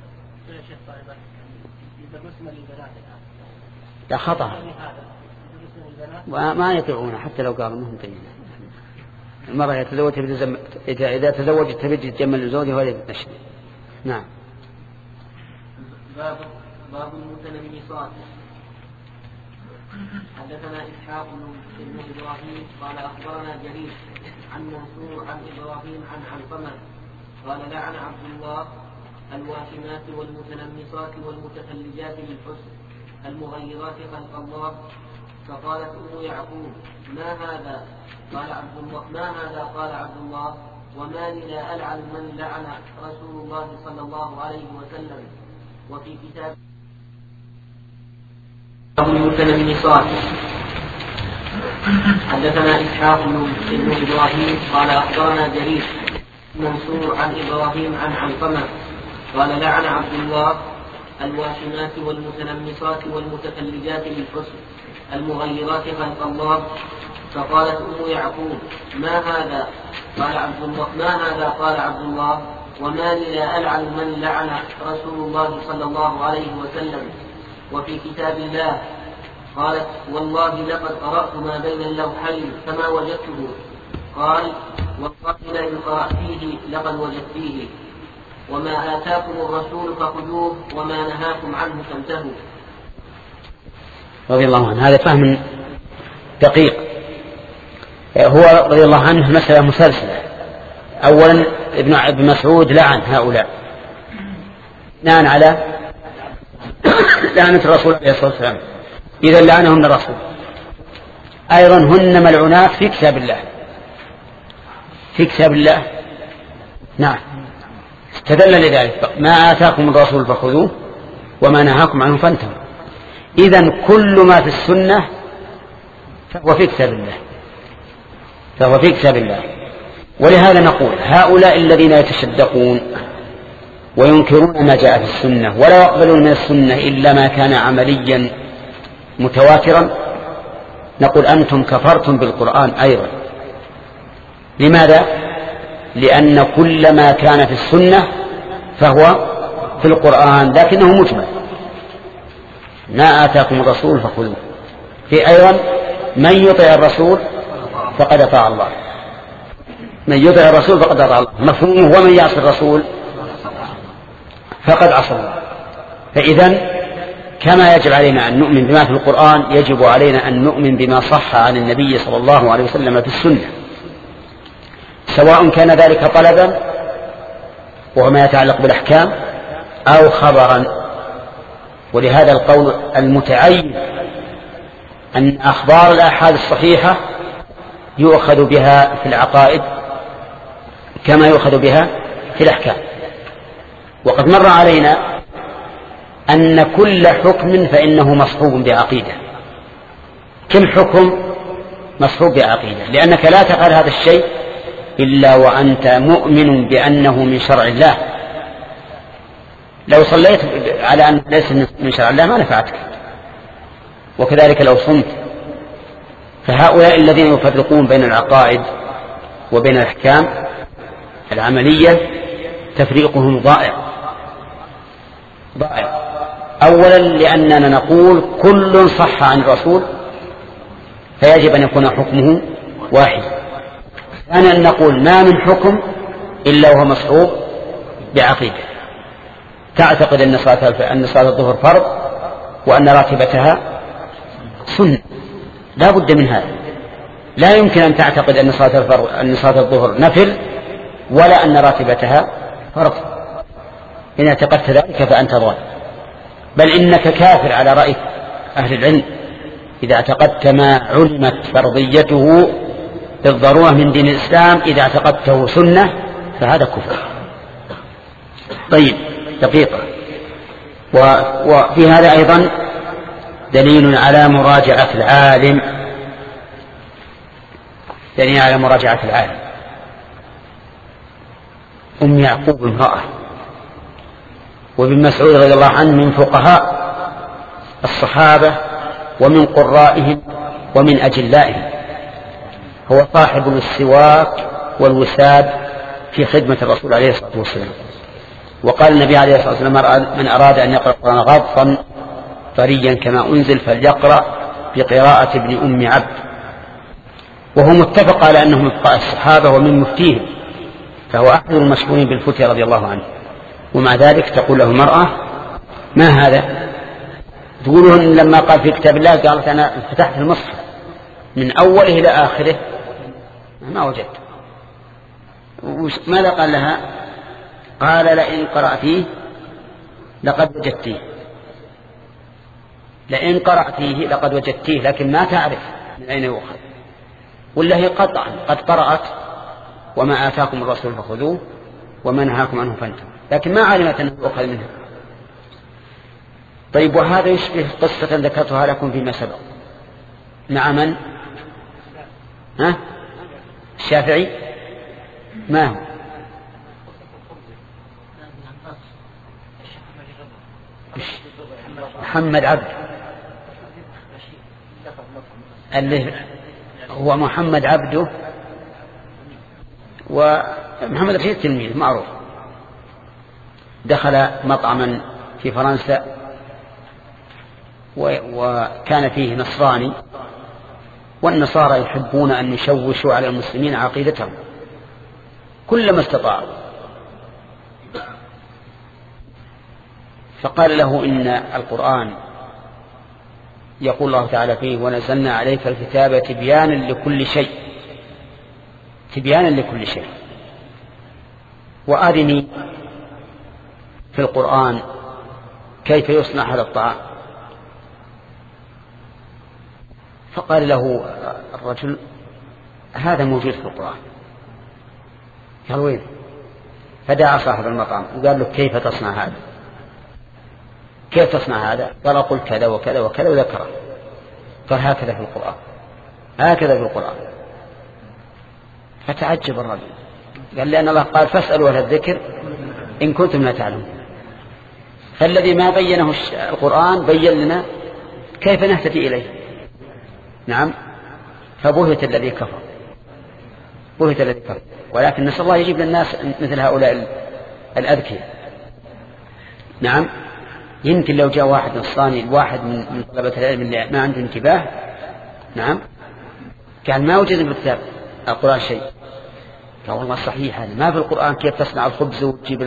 لا خطأ، وما يطيعون حتى لو قالوا مهم طيب. المرأة يتزوج إذا إذا تزوجت تبي تتجمل لزوجها ولا تنشر. نعم. باب باب المتنمصات. حدثنا إسحاق بن إبراهيم قال أخبرنا جرير عن منصور عن إبراهيم عن علقمة قال لعن عبد الله الواشمات والمتنمصات والمتفلجات للحسن المغيرات خلق الله. فقالت أم يعقوب ما هذا؟ قال عبد الله ما هذا؟ قال عبد الله وما لي لا ألعن من لعن رسول الله صلى الله عليه وسلم. وفي كتاب المتنمصات. حدثنا إسحاق بن إبراهيم قال أخبرنا جرير منصور عن إبراهيم عن علقمة قال لعن عبد الله الواشمات والمتنمصات والمتفلجات للحسن المغيرات خلق الله. فقالت أم يعقوب ما هذا؟ قال عبد الله ما هذا؟ قال عبد الله وما لي لا ألعن من لعن رسول الله صلى الله عليه وسلم. وفي كتاب الله. قالت والله لقد قرأت ما بين اللوحين فما وجدته. قال والله لئن قرأت فيه لقد وجدتيه. وما آتاكم الرسول فخذوه وما نهاكم عنه فانتهوا. رضي الله عنه. هذا فهم دقيق. هو رضي الله عنه مسألة مسلسلة. أولا ابن مسعود لعن هؤلاء بناء على لعنة الرسول عليه الصلاة والسلام، إذا لعنهن الرسول. أيضا هن ملعونات في كتاب الله، في كتاب الله. نعم. استدل لذلك ما آتاكم الرسول فخذوه وما نهاكم عنه فانتهوا. إذن كل ما في السنة فهو في كتاب الله، فهو في كتاب الله. ولهذا نقول هؤلاء الذين يتشدقون وينكرون ما جاء في السنة ولا يقبلون من السنة إلا ما كان عمليا متواترا، نقول أنتم كفرتم بالقرآن أيضا. لماذا؟ لأن كل ما كان في السنة فهو في القرآن لكنه مجمل. ما آتاكم الرسول فخذوه. في أيضا من يطع الرسول فقد أطاع الله، من يطع الرسول فقد أطاع الله. مفهومه ومن يعصي الرسول فقد عصى الله. فإذن كما يجب علينا أن نؤمن بما في القرآن يجب علينا أن نؤمن بما صح عن النبي صلى الله عليه وسلم في السنة، سواء كان ذلك طلبا وهو ما يتعلق بالأحكام أو خبرا. ولهذا القول المتعين أن أخبار الآحاد الصحيحة يؤخذ بها في العقائد كما يؤخذ بها في الأحكام. وقد مر علينا أن كل حكم فإنه مصحوب بعقيدة. كل حكم مصحوب بعقيدة، لأنك لا تفعل هذا الشيء إلا وأنت مؤمن بأنه من شرع الله. لو صليت على أنه ليس من شرع الله ما نفعتك، وكذلك لو صمت. فهؤلاء الذين يفرقون بين العقائد وبين الأحكام العملية تفريقهم ضائع ضائع. أولا لأننا نقول كل صح عن الرسول فيجب أن يكون حكمه واحد. ثانيا نقول ما من حكم إلا وهو مصحوب بعقيدة. تعتقد أن صلاة الظهر فرض وأن راتبتها سنة، لا بد من هذا. لا يمكن أن تعتقد أن صلاة أن صلاة الظهر نفل ولا أن راتبتها فرض. إن اعتقدت ذلك فأنت ضال، بل إنك كافر على رأي أهل العلم إذا اعتقدت ما علمت فرضيته بالضرورة من دين الإسلام، إذا اعتقدته سنة فهذا كفر. طيب دقيقة. وفي هذا أيضا دليل على مراجعة العالم دليل على مراجعة العالم. أم يعقوب امرأة، وابن مسعود رضي الله عنه من فقهاء الصحابة ومن قرائهم ومن أجلائهم، هو صاحب السواك والوساد في خدمة الرسول عليه الصلاة والسلام. وقال النبي عليه الصلاة والسلام: من أراد أن يقرأ القرآن غضا طريا كما أنزل فليقرأ بقراءة ابن أم عبد. وهو متفق على أنه من فقهاء الصحابة ومن مفتيهم، فهو أحد المشهورين بالفتية رضي الله عنه. ومع ذلك تقول له المرأة: ما هذا؟ تقولون لما قال في كتاب الله قالت: أنا فتحت المصحف من أوله إلى آخره ما وجدت. ماذا قال لها؟ قال: لئن قرأتيه لقد وجدتيه، لئن قرأتيه لقد وجدتيه، لكن ما تعرف من أين يؤخذ. ولا هي قطعا قد قرأت: وما آتاكم الرسول فخذوه وما نهاكم عنه فانتهوا، لكن ما علمت أنه يؤخذ منها. طيب، وهذا يشبه قصة ذكرتها لكم فيما سبق مع من؟ ها؟ الشافعي. ما هو؟ محمد عبد، اللي هو محمد عبده، ومحمد رشيد تلميذ معروف، دخل مطعما في فرنسا وكان فيه نصراني، والنصارى يحبون أن يشوشوا على المسلمين عقيدتهم كلما استطاعوا. فقال له: إن القرآن يقول الله تعالى فيه: ونزلنا عليك الكتاب تبيانا لكل شيء، تبيانا لكل شيء، وأرني في القرآن كيف يصنع هذا الطعام. فقال له الرجل: هذا موجود في القرآن. قال: وين؟ فدعا صاحب المطعم وقال له: كيف تصنع هذا؟ كيف تصنع هذا؟ قال: قل كذا وكذا وكذا وذكره. قال: هكذا في القرآن، هكذا في القرآن. فتعجب الرجل، قال: لأن الله قال: فاسألوا أهل الذكر إن كنتم لا تعلمون. فالذي ما بينه القرآن بين لنا كيف نهتدي إليه. نعم. فبهت الذي كفر، بهت الذي كفر. ولكن نسأل الله يجيب للناس مثل هؤلاء الأذكياء. نعم. يمكن لو جاء واحد نصراني، الواحد من طلبة العلم اللي ما عنده انتباه، نعم، كان ما وجد في الكتاب القرآن شيء، قال: والله صحيح هذا ما في القرآن كيف تصنع الخبز وتجيب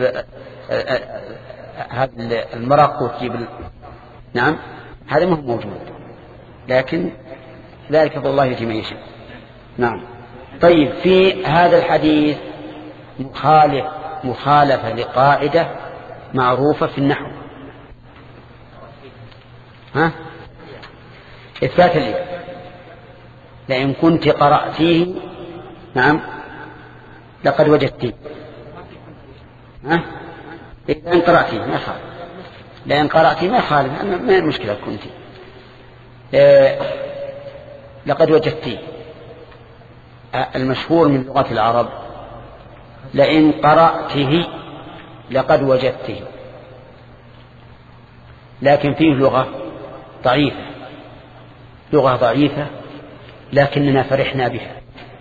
هذا المرق وتجيب ال... نعم، هذا ما هو موجود، لكن ذلك فضل الله يؤتيه من يشاء. نعم. طيب، في هذا الحديث مخالف مخالفة لقاعدة معروفة في النحو، ها؟ إثبات الياء. لئن كنت قرأتيه، نعم، لقد وجدتيه. ها؟ لئن قرأتيه ما يخالف، لئن قرأتيه ما يخالف، ما المشكلة كنت اه لقد وجدتيه. المشهور من لغة العرب: لئن قرأته لقد وجدته. لكن فيه لغة ضعيفة، لغة ضعيفة لكننا فرحنا بها،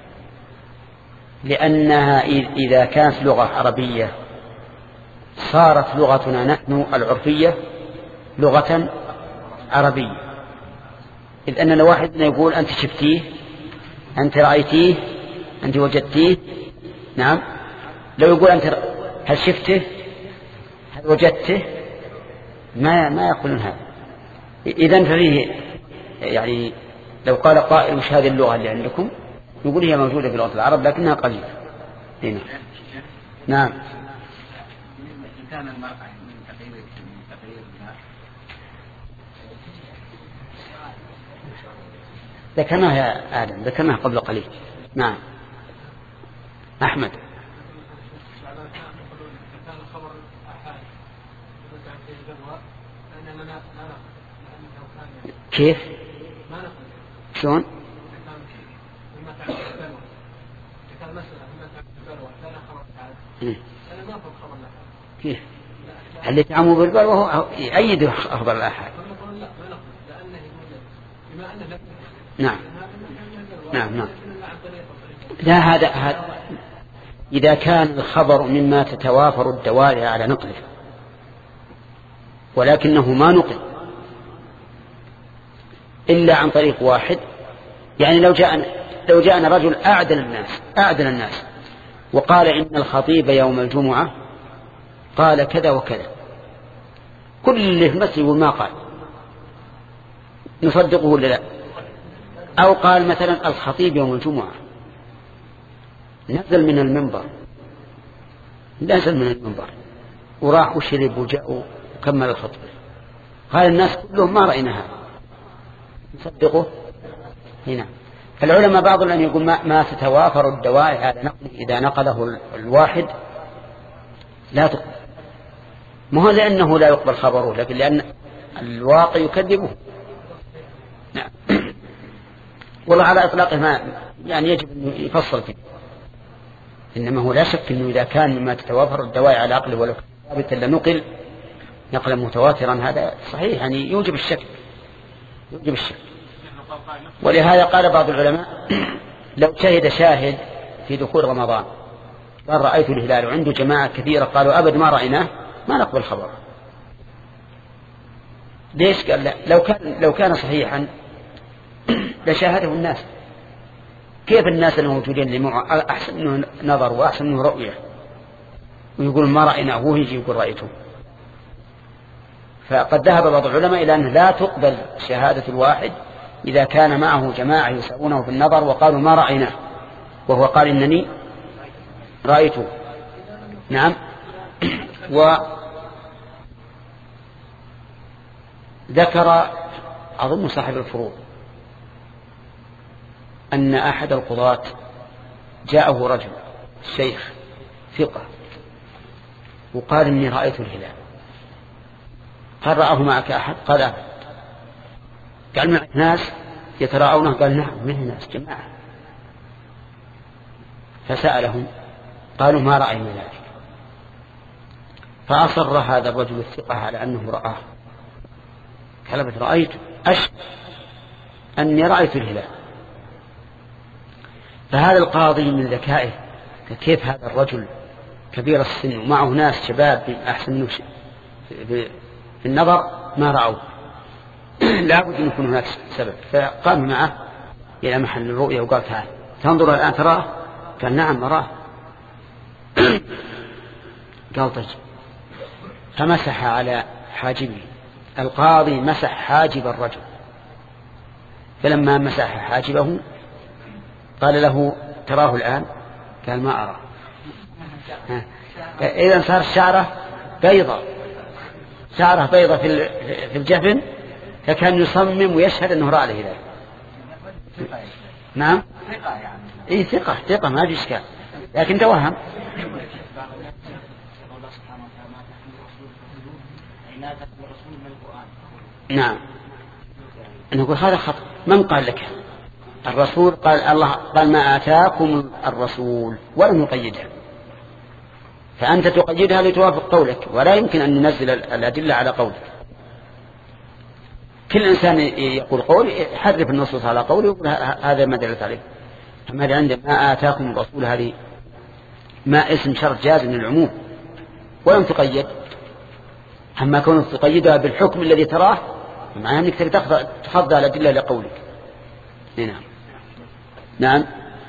لأنها إذا كانت لغة عربية صارت لغتنا نحن العرفية لغة عربية. إذ أننا واحد يقول: أنت شفتيه، أنت رأيتيه، أنت وجدتيه. نعم. لو يقول: أنت هل شفته، هل وجدته، ما ما يقولون هذا. إذن ففيه يعني لو قال قائل: مش هذه اللغة اللي عندكم؟ يقول: هي موجودة في لغة العرب لكنها قليلة. هنا. نعم. كان المرأة من تغيير من تغيير ذكرناها يا آدم، ذكرناها قبل قليل. نعم. أحمد. كيف؟ ما نقل شلون؟ مما تعرف البلوى كان مسألة مما تعرف البلوى لا لا خبر تعالى أنا ما أفضل خبر الأحد كيف؟ اللي تعموا بالبلوى وهو يؤيد أخبار الأحد. لا ما نقل لأنه يقول بما أنه لم نعم نعم نعم لا هذا هذا إذا كان الخبر مما تتوافر الدوالي على نقله ولكنه ما نقل إلا عن طريق واحد، يعني لو جاءنا لو جاءنا رجل أعدل الناس أعدل الناس وقال إن الخطيب يوم الجمعة قال كذا وكذا، كل اللي في المسجد ما قال، نصدقه ولا لا؟ أو قال مثلا الخطيب يوم الجمعة نزل من المنبر نزل من المنبر وراح وشرب وجاء وكمل الخطبة، قال الناس كلهم ما رأينا هذا، نصدقه هنا. فالعلماء بعضهم أن يقول ما, ما تتوافر الدواعي على نقله إذا نقله الواحد لا تقبل، ما هو لأنه لا يقبل خبره لكن لأن الواقع يكذبه. نعم. والله على إطلاقه ما يعني يجب أن يفصل فيه، إنما هو لا شك أنه إذا كان مما تتوافر الدواعي على عقله ولو ثابتا لنقل نقلا متواترا هذا صحيح، يعني يوجب الشك يوجب الشك. ولهذا قال بعض العلماء لو شهد شاهد في دخول رمضان قال رأيت الهلال وعنده جماعة كثيرة قالوا أبد ما رأيناه ما نقبل خبره. ليش؟ قال لا لو كان لو كان صحيحا لشاهده الناس، كيف الناس الموجودين لمع أحسن منه نظر وأحسن منه رؤية ويقول ما رأيناه وهو يجي يقول رأيته. فقد ذهب بعض العلماء إلى أن لا تقبل شهادة الواحد إذا كان معه جماعة يساوونه في النظر وقالوا ما رأيناه وهو قال إنني رأيته. نعم. وذكر أظن صاحب الفروض أن أحد القضاة جاءه رجل شيخ ثقة وقال إني رأيت الهلال، قال رآه معك أحد؟ قال أبد. قال معك ناس يتراءونه؟ قال نعم من الناس جماعة. فسألهم قالوا ما رأينا ذلك، فأصر هذا الرجل الثقة على أنه رآه، قال رأيت أشهد أني رأيت الهلال. فهذا القاضي من ذكائه كيف هذا الرجل كبير السن ومعه ناس شباب أحسن منه في النظر ما رأوا لا بد أن يكون هناك سبب. فقام معه إلى محل الرؤية وقال تعال تنظر الآن تراه؟ قال نعم أراه. قال طيب. فمسح على حاجبه، القاضي مسح حاجب الرجل، فلما مسح حاجبه قال له تراه الآن؟ قال ما أراه. إذن صار شعره بيضة شعره بيضة في الجفن، فكان يصمم ويشهد أنه رأى الهلال. نعم إيه ثقة ثقة ما في إشكال، لكن توهم. نعم نقول هذا خطأ. من قال لك؟ الرسول قال الله قال ما آتاكم الرسول ولم يقيدها، فأنت تقيدها لتوافق قولك، ولا يمكن أن ننزل الأدلة على قولك. كل إنسان يقول قول يحرف النصوص على قوله ويقول هذا ما دلت عليه. أما عند ما آتاكم الرسول هذه ما اسم شرط جاز من العموم ولم تقيد. أما كونك تقيدها بالحكم الذي تراه معناه أنك تخضع الأدلة لقولك. نعم نعم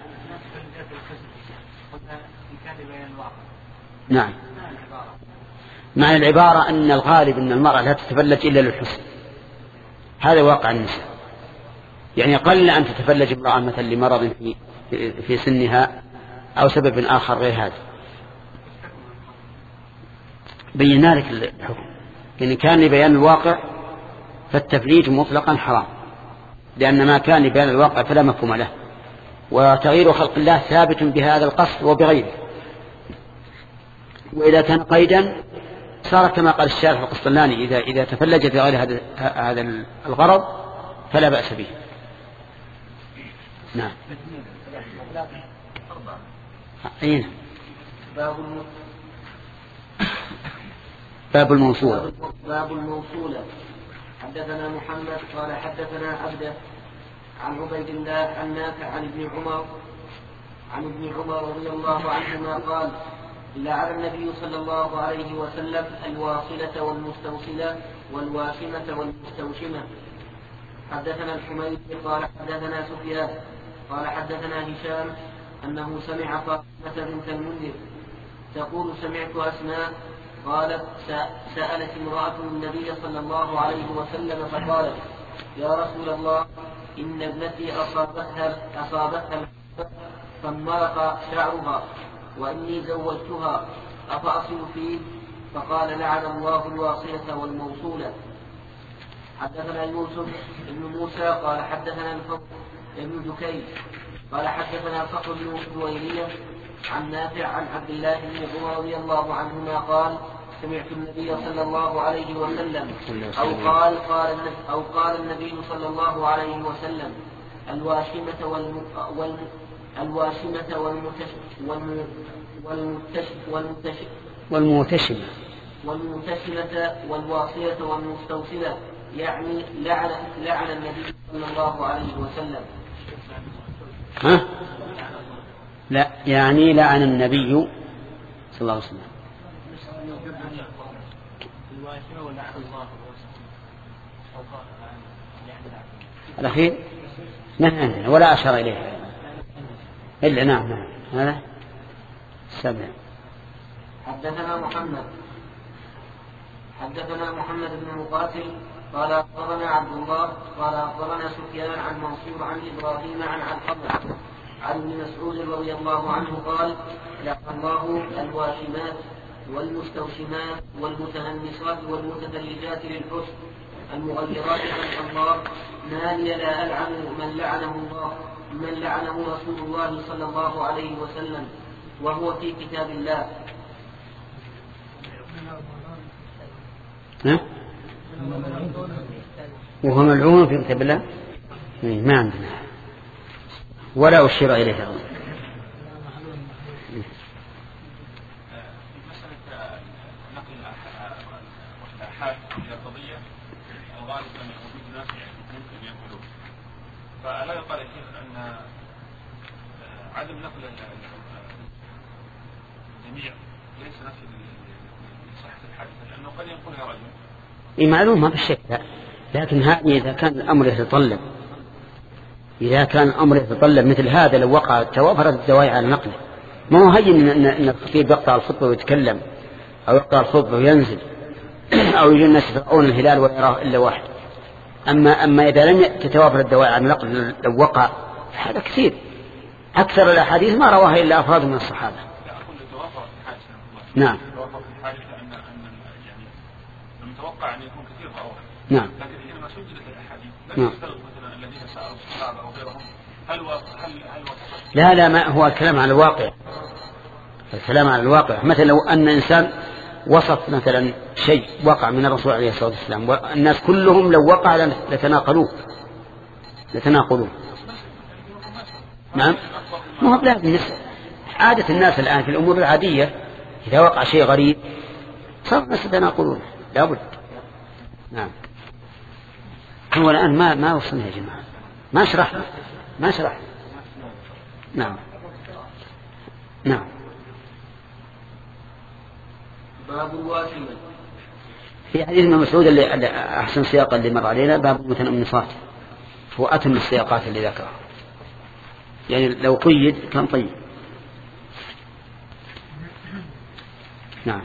نعم. معنى العبارة أن الغالب أن المرأة لا تتفلج إلا للحسن، هذا واقع النساء. يعني قل أن تتفلج امرأة مثلا لمرض في في سنها أو سبب آخر غير هذا. بينا لك الحكم، يعني كان لبيان الواقع فالتفليج مطلقا حرام، لأن ما كان لبيان الواقع فلا مفهوم له، وتغيير خلق الله ثابت بهذا القصد وبغيره. وإذا كان قيدا صار كما قال الشارح القسطلاني إذا إذا تفلج في غير هذا هذا الغرض فلا بأس به. نعم. أين باب باب الموصولة. باب الموصولة. حدثنا محمد قال حدثنا عبده عن عبيد الله عن نافع عن ابن عمر عن ابن عمر رضي الله عنهما قال لعن النبي صلى الله عليه وسلم الواصلة والمستوصلة والواشمة والمستوشمة. حدثنا الحميدي قال حدثنا سفيان قال حدثنا هشام أنه سمع فاطمة بنت المنذر تقول سمعت أسماء قالت سألت امرأة النبي صلى الله عليه وسلم فقالت يا رسول الله إن ابنتي أصابتها أصابتها فانمرق شعرها وإني زوجتها أفأصل فيه؟ فقال لعن الله الواصلة والموصولة. حدثنا يوسف بن موسى قال حدثنا الفضل بن دكين قال حدثنا صخر بن جويرية عن نافع عن عبد الله بن عمر رضي الله عنهما قال سمعت النبي صلى الله عليه وسلم أو قال قال أو قال النبي صلى الله عليه وسلم الواشمة والم والم الواشمة والمتش والم والمتش والمتش والمتشمة والمتشمة والواصلة والمستوصلة يعني لعن لعن النبي صلى الله عليه وسلم. ها؟ لا يعني لعن النبي صلى الله عليه وسلم. الأخير نهى ولا أشار إليه إلا نعم نعم هذا سبع. حدثنا محمد حدثنا محمد بن مقاتل قال أخبرنا عبد الله قال أخبرنا سفيان عن منصور عن إبراهيم عن علقمة عن ابن مسعود رضي الله عنه قال لعن الله الواشمات والمستوشمات والمتهمصات والمتدلجات للحسن المغيرات عن الله ما لي لا ألعن من لعنه الله من لعنه رسول الله صلى الله عليه وسلم وهو في كتاب الله. وهو ملعون في كتاب الله ما عندنا ولا أشير إليه. نقل الآحاد إلى القضية الغالب أن وجود ناس ممكن يقولون فلا يقال يا شيخ أن عدم نقل الجميع ليس نفي لصحة الحادثة لأنه قد ينقلها رجل. إيه معلوم ما بالشك لكن هذه إذا كان الأمر يتطلب إذا كان الأمر يتطلب مثل هذا لو وقع توافرت الدواعي على نقله ما هو هين أن الخطيب يقطع الخطبة ويتكلم أو يقطع الخطبة وينزل أو يجي الناس يترعون الهلال ولا يراه إلا واحد. أما أما إذا لم تتوافر الدواعي على نقل لو وقع هذا كثير أكثر الأحاديث ما رواها إلا أفراد من الصحابة. نعم. المتوقع أن يكون كثير ضعوف. نعم. لكن حينما سجلت الأحاديث نعم. مثلا الذين سألوا الصحابة أو غيرهم هل هل هل لا لا ما هو الكلام على الواقع. الكلام على الواقع مثلا لو أن إنسان وصف مثلا شيء وقع من الرسول عليه الصلاة والسلام والناس كلهم لو وقع لتناقلوه لتناقلوه. نعم. ما هو لازم عادة الناس الآن في الأمور العادية إذا وقع شيء غريب صار الناس يتناقلون لابد. نعم. هو الآن ما ما وصلنا يا جماعة ما شرحنا ما شرحنا. نعم. نعم. باب الواشمة. في حديث ابن مسعود اللي أحسن سياقا اللي مر علينا باب المتنمصات هو أتم السياقات اللي ذكرها يعني لو قيد كان طيب. نعم.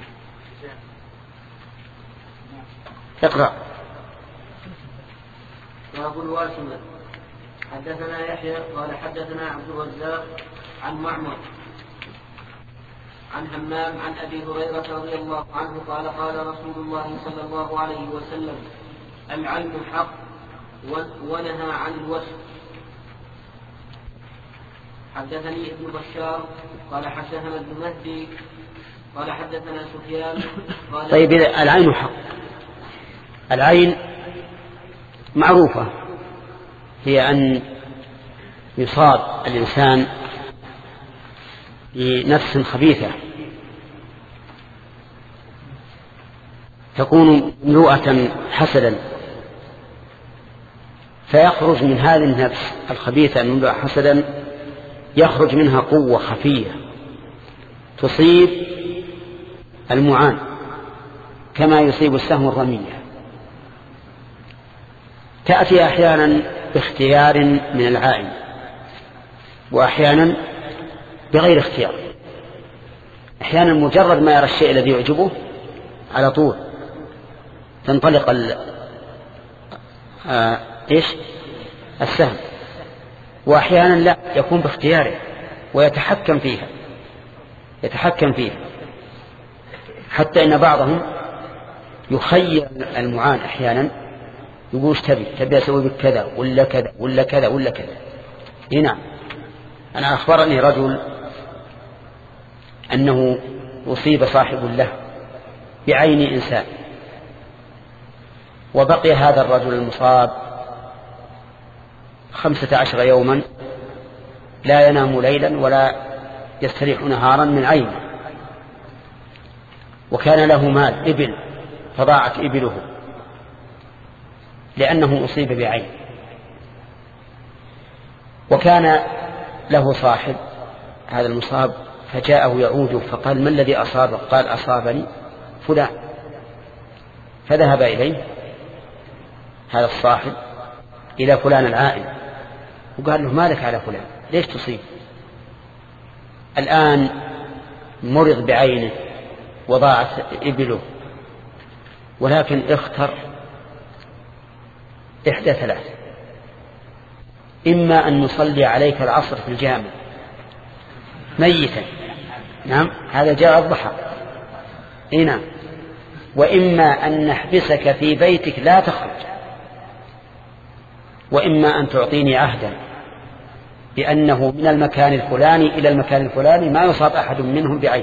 اقرأ. باب الواشمة. حدثنا يحيى قال حدثنا عبد الرزاق عن معمر عن همام عن أبي هريرة رضي الله عنه قال قال رسول الله صلى الله عليه وسلم العلم حق ونهى عن الوشم. حدثني ابن بشار قال حدثنا ابن مهدي قال حدثنا سفيان قال طيب العين حق العين معروفة هي أن يصاب الإنسان بنفس خبيثة تكون مملوءة حسدا، فيخرج من هذه النفس الخبيثة المملوءة حسدا يخرج منها قوة خفية تصيب المعان كما يصيب السهم الرمية. تأتي أحيانا باختيار من العائن وأحيانا بغير اختيار. أحيانا مجرد ما يرى الشيء الذي يعجبه على طول تنطلق ال... آه... إيش السهم، وأحيانا لا، يكون باختياره ويتحكم فيها يتحكم فيها حتى إن بعضهم يخير المعان أحيانا يقول ايش تبي تبي أسوي بك كذا ولا كذا ولا كذا ولا كذا. نعم، أنا أخبرني رجل أنه أصيب صاحب له بعين إنسان، وبقي هذا الرجل المصاب خمسة عشر يوما لا ينام ليلا ولا يستريح نهارا من عينه، وكان له مال إبل فضاعت إبله لأنه أصيب بعين. وكان له صاحب هذا المصاب فجاءه يعود فقال ما الذي أصابك؟ قال أصابني فلان. فذهب إليه هذا الصاحب إلى فلان العائل وقال له ما لك على فلان، ليش تصيب؟ الآن مرض بعينه وضاعت إبله، ولكن اختر إحدى ثلاث: إما أن نصلي عليك العصر في الجامع ميتا، نعم هذا جاء الضحى، نعم، وإما أن نحبسك في بيتك لا تخرج، وإما أن تعطيني عهدا بأنه من المكان الفلاني إلى المكان الفلاني ما يصاب أحد منهم بعين.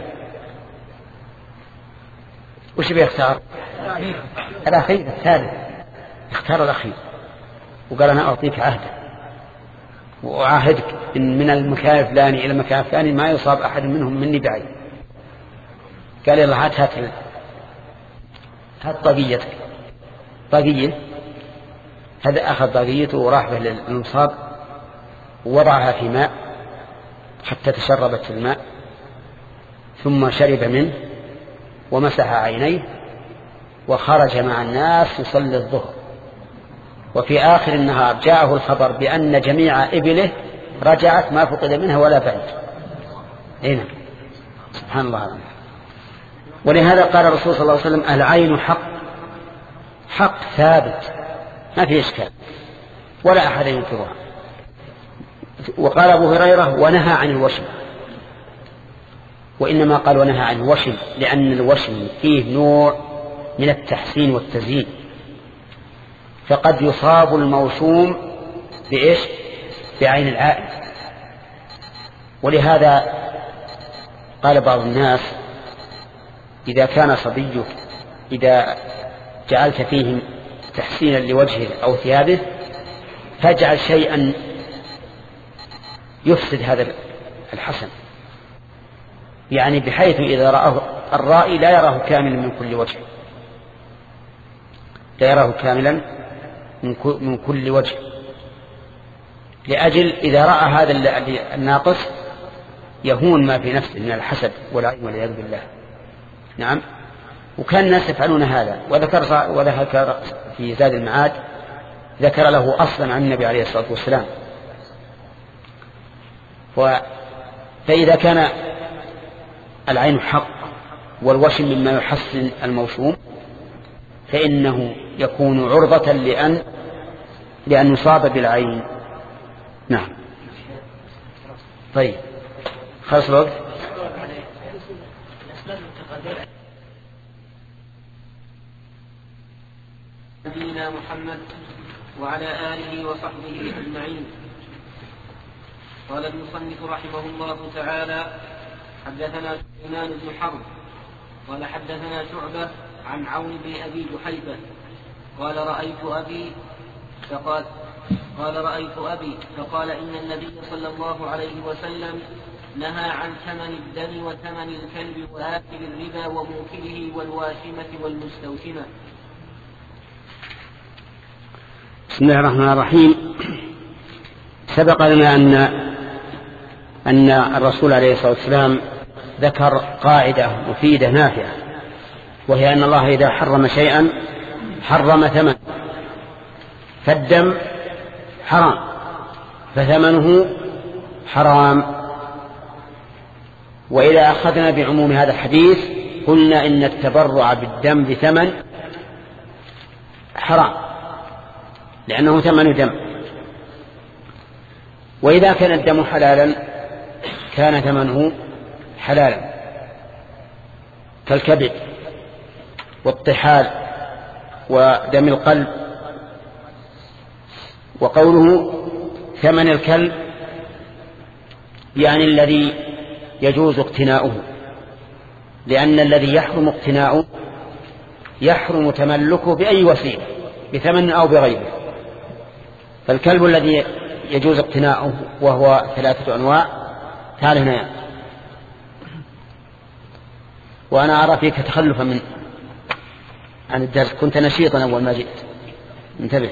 وش بيختار؟ الأخير الثالث، اختار الأخير وقال أنا أعطيك عهدا وأعاهدك إن من المكان الفلاني إلى المكان الفلاني ما يصاب أحد منهم مني بعين. قال يلا هات هات هات طاقيتك. طاقية، هذا أخذ طاقيته وراح به للمصاب ووضعها في ماء حتى تشربت الماء، ثم شرب منه ومسح عينيه وخرج مع الناس يصلي الظهر. وفي آخر النهار جاءه الخبر بأن جميع إبله رجعت ما فقد منها ولا بعد. هنا سبحان الله العظيم. ولهذا قال الرسول صلى الله عليه وسلم العين حق، حق ثابت ما في إشكال ولا أحد ينكرها. وقال أبو هريرة ونهى عن الوشم، وإنما قال ونهى عن الوشم لأن الوشم فيه نوع من التحسين والتزيين، فقد يصاب الموشوم بإيش؟ بعين العائن. ولهذا قال بعض الناس إذا كان صبيك إذا جعلت فيهم تحسينا لوجهه أو ثيابه فاجعل شيئا يفسد هذا الحسن، يعني بحيث إذا رآه الرائي لا يراه كاملا من كل وجه، لا يراه كاملا من كل وجه، لأجل إذا رأى هذا الناقص يهون ما في نفسه من الحسد والعين والعياذ بالله. نعم، وكان الناس يفعلون هذا. وذكر وذكر في زاد المعاد ذكر له أصلا عن النبي عليه الصلاة والسلام. فإذا كان العين حق والوشم مما يحسن الموشوم فإنه يكون عرضة لأن لأن يصاب بالعين. نعم. طيب خلص الوقت. نبينا محمد وعلى آله وصحبه أجمعين. قال المصنف رحمه الله تعالى حدثنا سليمان بن حرب قال حدثنا شعبة عن عون بن أبي جحيفة قال رأيت أبي فقال قال رأيت أبي فقال إن النبي صلى الله عليه وسلم نهى عن ثمن الدم وثمن الكلب وآكل الربا وموكله والواشمة والمستوشمة. بسم الله الرحمن الرحيم. سبق لنا أن أن الرسول عليه الصلاة والسلام ذكر قاعدة مفيدة نافعة، وهي أن الله إذا حرم شيئا حرم ثمن، فالدم حرام فثمنه حرام. وإذا أخذنا بعموم هذا الحديث قلنا إن التبرع بالدم بثمن حرام لأنه ثمن دم. وإذا كان الدم حلالا كان ثمنه حلالا كالكبد والطحال ودم القلب. وقوله ثمن الكلب يعني الذي يجوز اقتناؤه، لأن الذي يحرم اقتناؤه يحرم تملكه بأي وسيلة بثمن أو بغيره. فالكلب الذي يجوز اقتناؤه وهو ثلاثة أنواع. تعال هنا يعني. وأنا أرى فيك تخلفا من عن الدرس، كنت نشيطا أول ما جئت. انتبه.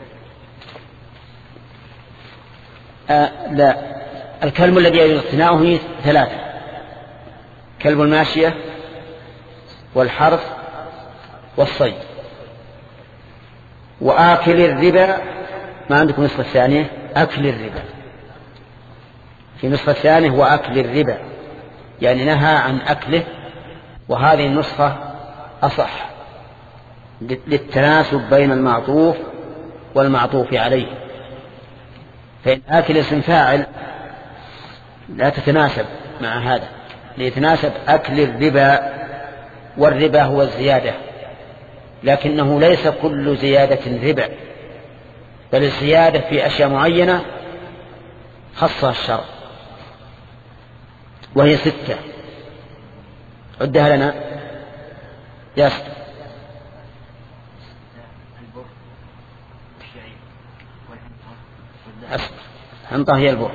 آه لا، الكلب الذي يجوز اقتناؤه ثلاثة: كلب الماشية والحرث والصيد. وآكل الربا ما عندكم نسخة ثانية؟ أكل الربا في نسخة ثانية وأكل الربا، يعني نهى عن أكله، وهذه النسخة أصح للتناسب بين المعطوف والمعطوف عليه. فإن آكل اسم فاعل لا تتناسب مع هذا، ليتناسب أكل الربا، والربا هو الزيادة، لكنه ليس كل زيادة ربا، بل الزيادة في أشياء معينة خصها الشرع، وهي ستة. عدها لنا يا ست. حنطة هي البر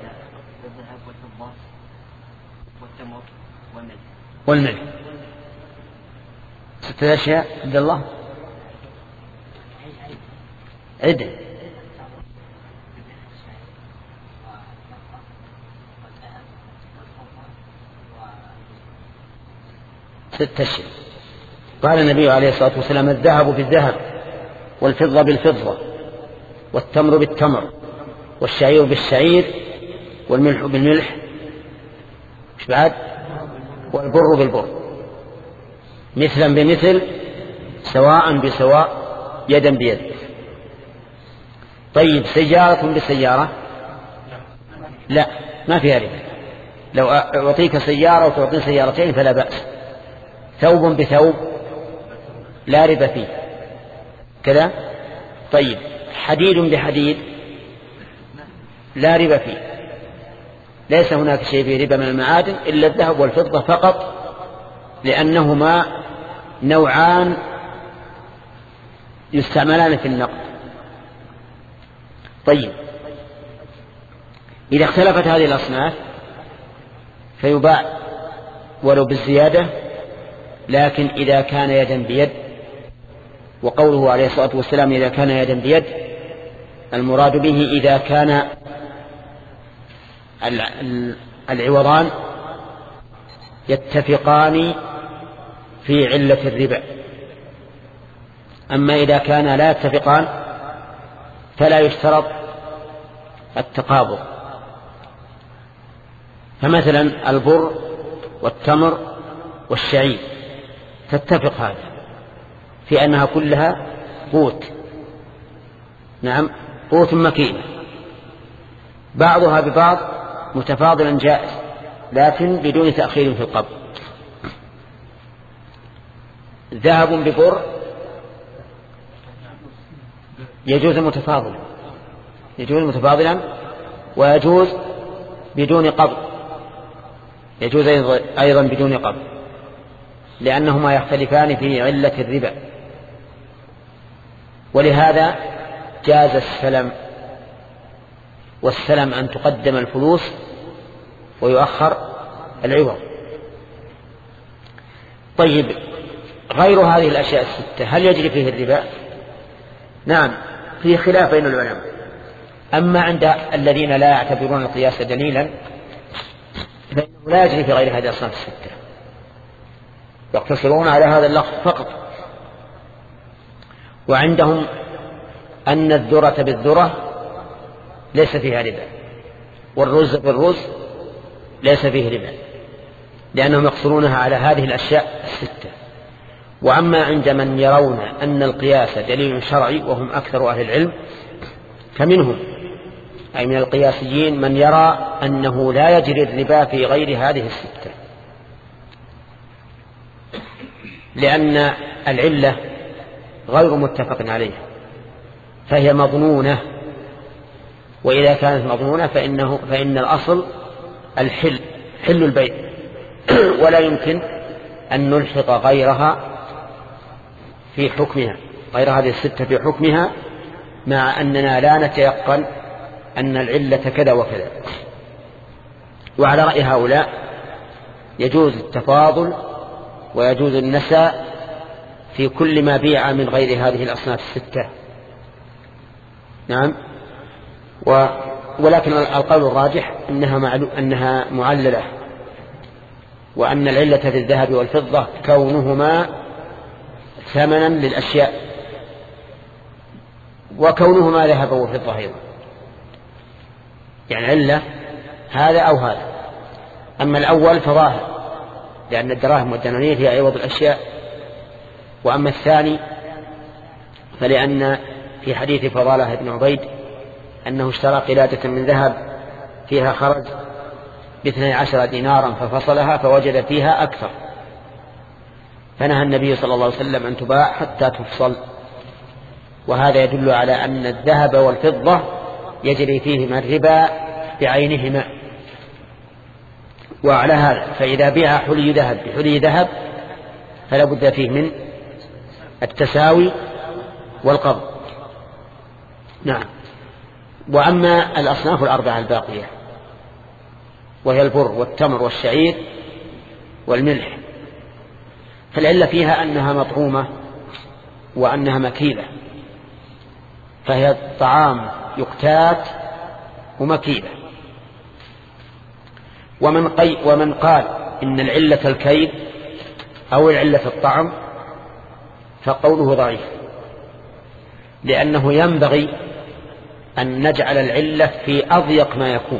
والملح. ستة أشياء. عبد الله عدل. ستة أشياء. قال النبي عليه الصلاة والسلام: الذهب بالذهب، والفضة بالفضة، والتمر بالتمر، والشعير بالشعير، والملح بالملح، مش بعد؟ والبر بالبر، مثلا بمثل، سواء بسواء، يدا بيد. طيب سيارة بسيارة؟ لا، ما فيها ربا. لو أعطيك سيارة وتعطيني سيارتين فلا بأس. ثوب بثوب لا ربا فيه كذا. طيب حديد بحديد لا ربا فيه. ليس هناك شيء فيه ربا من المعادن إلا الذهب والفضة فقط، لأنهما نوعان يستعملان في النقد. طيب إذا اختلفت هذه الأصناف فيباع ولو بالزيادة، لكن إذا كان يدا بيد. وقوله عليه الصلاة والسلام: إذا كان يدا بيد، المراد به إذا كان العوضان يتفقان في علة الربا. أما إذا كان لا يتفقان فلا يشترط التقابض. فمثلا البر والتمر والشعير تتفق هذا في أنها كلها قوت، نعم قوت مكين، بعضها ببعض متفاضلا جائز، لكن بدون تأخير في القبض. ذهب ببر يجوز متفاضلا، يجوز متفاضلا ويجوز بدون قبض، يجوز أيضا بدون قبض، لأنهما يختلفان في علة الربا. ولهذا جاز السلم والسلم أن تقدم الفلوس ويؤخر العوض. طيب غير هذه الأشياء الستة هل يجري فيه الربا؟ نعم فيه خلاف بين العلماء. أما عند الذين لا يعتبرون القياس دليلا فإنه لا يجري في غير هذه الأصناف الستة، يقتصرون على هذا اللفظ فقط. وعندهم أن الذرة بالذرة ليس فيها ربا، والرز بالرز ليس فيه ربا، لأنهم يقصرونها على هذه الأشياء الستة. وأما عند من يرون أن القياس دليل شرعي وهم أكثر أهل العلم فمنهم أي من القياسيين من يرى أنه لا يجري الربا في غير هذه الستة، لأن العلة غير متفق عليها فهي مظنونة، وإذا كانت مظنونة فإنه فإن الأصل الحل حل البيع، ولا يمكن أن نلحق غيرها في حكمها غير هذه الستة في حكمها، مع أننا لا نتيقن أن العلة كذا وكذا. وعلى رأي هؤلاء يجوز التفاضل ويجوز النساء في كل ما بيع من غير هذه الأصناف الستة. نعم. و ولكن القول الراجح أنها, معلو... أنها معللة، وأن العلة في الذهب والفضة كونهما ثمنا للأشياء، وكونهما ذهب وفضة أيضا، يعني علة هذا أو هذا. أما الأول فظاهر لأن الدراهم والدنانير هي عوض الأشياء، وأما الثاني فلأن في حديث فضالة بن عبيد أنه اشترى قلادة من ذهب فيها خرج باثني عشر دينارا ففصلها فوجد فيها أكثر، فنهى النبي صلى الله عليه وسلم أن تباع حتى تفصل. وهذا يدل على أن الذهب والفضة يجري فيهما الربا بعينهما. وعلى هذا فإذا بيع حلي ذهب بحلي ذهب فلا بد فيه من التساوي والقبض. نعم. وأما الأصناف الأربعة الباقية وهي البر والتمر والشعير والملح فالعلة فيها أنها مطعومة وأنها مكيلة، فهي طعام يقتات ومكيلة. ومن, قي ومن قال إن العلة الكيل أو العلة الطعم فقوله ضعيف، لأنه ينبغي أن نجعل العلة في أضيق ما يكون،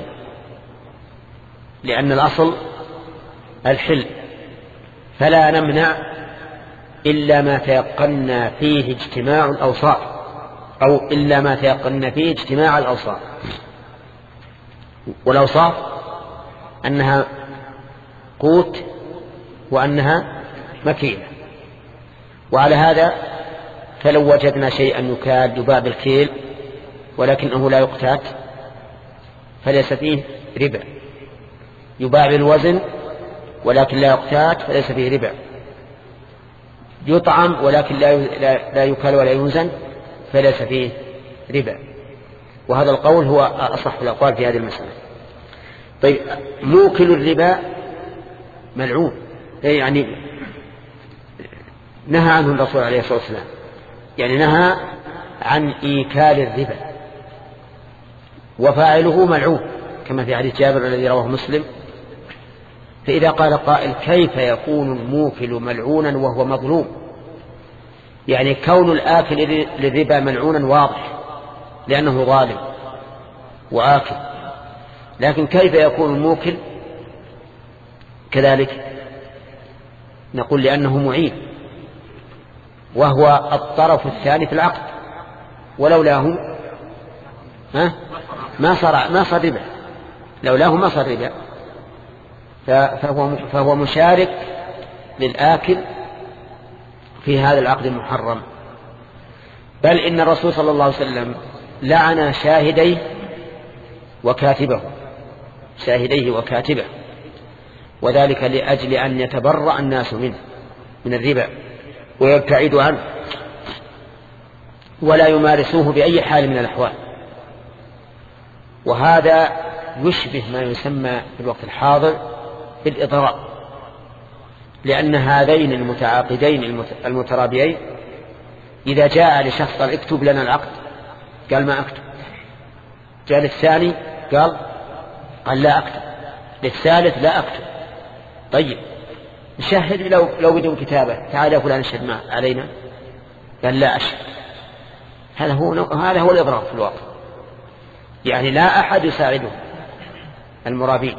لأن الأصل الحل، فلا نمنع إلا ما تيقنا فيه اجتماع الأوصاف، أو إلا ما تيقنا فيه اجتماع الأوصاف. والأوصاف أنها قوت وأنها مكيلة. وعلى هذا فلو وجدنا شيئا يكاد يباع بالكيل ولكنه لا يقتات فليس فيه ربا، يباع بالوزن ولكن لا يقتات فليس فيه ربا، يطعم ولكن لا لا يكال ولا يوزن فليس فيه ربا. وهذا القول هو أصح الأقوال في هذه المسألة. طيب موكل الربا ملعون، يعني نهى عنه الرسول عليه الصلاة والسلام، يعني نهى عن إيكال الربا، وفاعله ملعون كما في حديث جابر الذي رواه مسلم. فإذا قال قائل كيف يكون الموكل ملعونا وهو مظلوم؟ يعني كون الآكل للربا ملعونا واضح لأنه ظالم وآكل، لكن كيف يكون الموكل كذلك؟ نقول لأنه معين وهو الطرف الثاني في العقد، ولولاه ها ما صار ما صار ربا، لولاه ما صار ربا، فهو فهو مشارك للآكل في هذا العقد المحرم. بل إن الرسول صلى الله عليه وسلم لعن شاهديه وكاتبه شاهديه وكاتبه وذلك لأجل أن يتبرأ الناس منه من الربا ويبتعدوا عنه ولا يمارسوه بأي حال من الأحوال. وهذا يشبه ما يسمى في الوقت الحاضر بالإضراب، لأن هذين المتعاقدين المترابيين إذا جاء لشخص قال اكتب لنا العقد قال ما أكتب، جاء للثاني قال قال لا أكتب، للثالث لا أكتب. طيب نشهد لو, لو بدون كتابة، تعال يا فلان اشهد ما علينا، قال لا أشهد. هذا هو هذا هو الإضراب في الواقع، يعني لا أحد يساعده المرابين.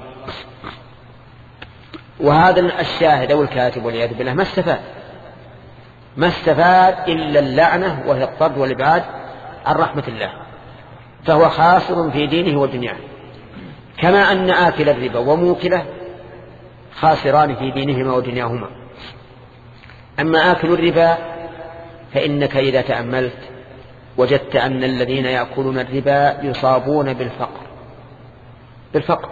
وهذا الشاهد أو الكاتب والعياذ بالله ما استفاد ما استفاد إلا اللعنة وهي الطرد والإبعاد عن رحمة الله، فهو خاسر في دينه ودنياه، كما أن آكل الربا وموكله خاسران في دينهما ودنياهما. أما آكل الربا فإنك إذا تأملت وجدت أن الذين يأكلون الربا يصابون بالفقر بالفقر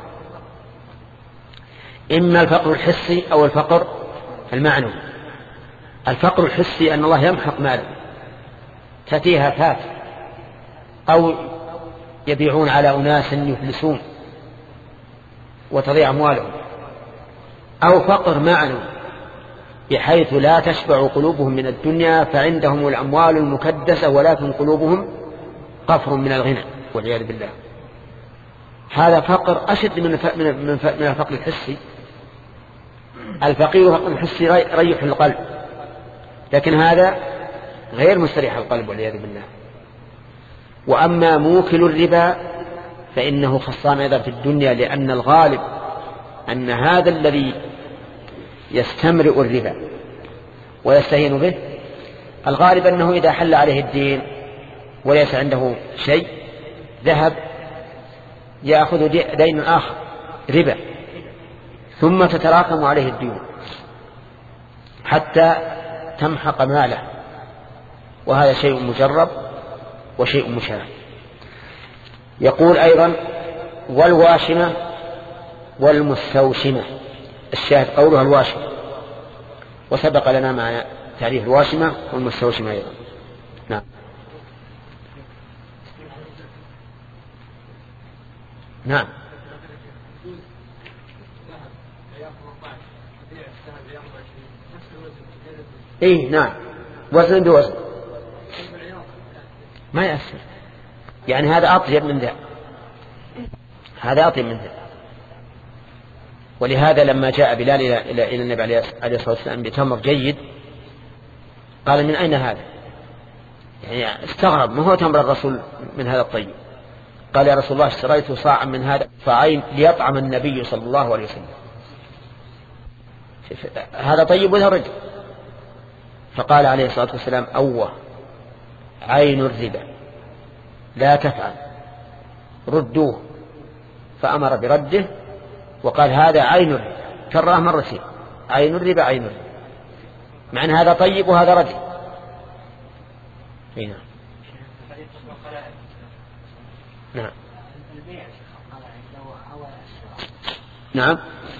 إما الفقر الحسي أو الفقر المعنوي. الفقر الحسي أن الله يمحق ماله، تأتيها فات، أو يبيعون على أناس يفلسون وتضيع أموالهم، أو فقر معنوي بحيث لا تشبع قلوبهم من الدنيا فعندهم الأموال المكدسة ولكن قلوبهم قفر من الغنى والعياذ بالله. هذا فقر أشد من من الفقر الحسي. الفقير فقر الحسي يريح القلب، لكن هذا غير مستريح القلب والعياذ بالله. وأما موكل الربا فإنه خصان أيضا في الدنيا، لأن الغالب أن هذا الذي يستمرئ الربا ويستهين به الغالب أنه إذا حل عليه الدين وليس عنده شيء ذهب يأخذ دين آخر ربا، ثم تتراكم عليه الديون حتى تمحق ماله، وهذا شيء مجرب وشيء مشاهد. يقول أيضا والواشمة والمستوشمة، الشاهد قولها الواشمة، وسبق لنا مع تعريف الواشمة والمستوشمة أيضا. نعم. نعم. إيه نعم، وزن بوزن ما يأثر، يعني هذا أطيب من ذا، هذا أطيب من ذا. ولهذا لما جاء بلال إلى النبي عليه الصلاة والسلام بتمر جيد قال من أين هذا؟ يعني استغرب، ما هو تمر الرسول من هذا الطيب؟ قال يا رسول الله اشتريت صاعا من هذا صاعين ليطعم النبي صلى الله عليه وسلم. هذا طيب ولا رجل؟ فقال عليه الصلاة والسلام أوه عين الربا لا تفعل، ردوه، فأمر برده وقال هذا عين الربا، كراه مرتين، عين الربا عين الربا، مع أن هذا طيب وهذا رجل. هنا. نعم. نعم.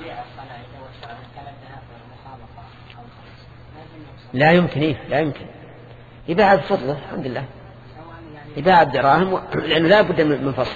لا يمكن إيه؟ لا يمكن يباع بفضله الحمد لله، يباع بدراهم لأنه لا بد من فصل.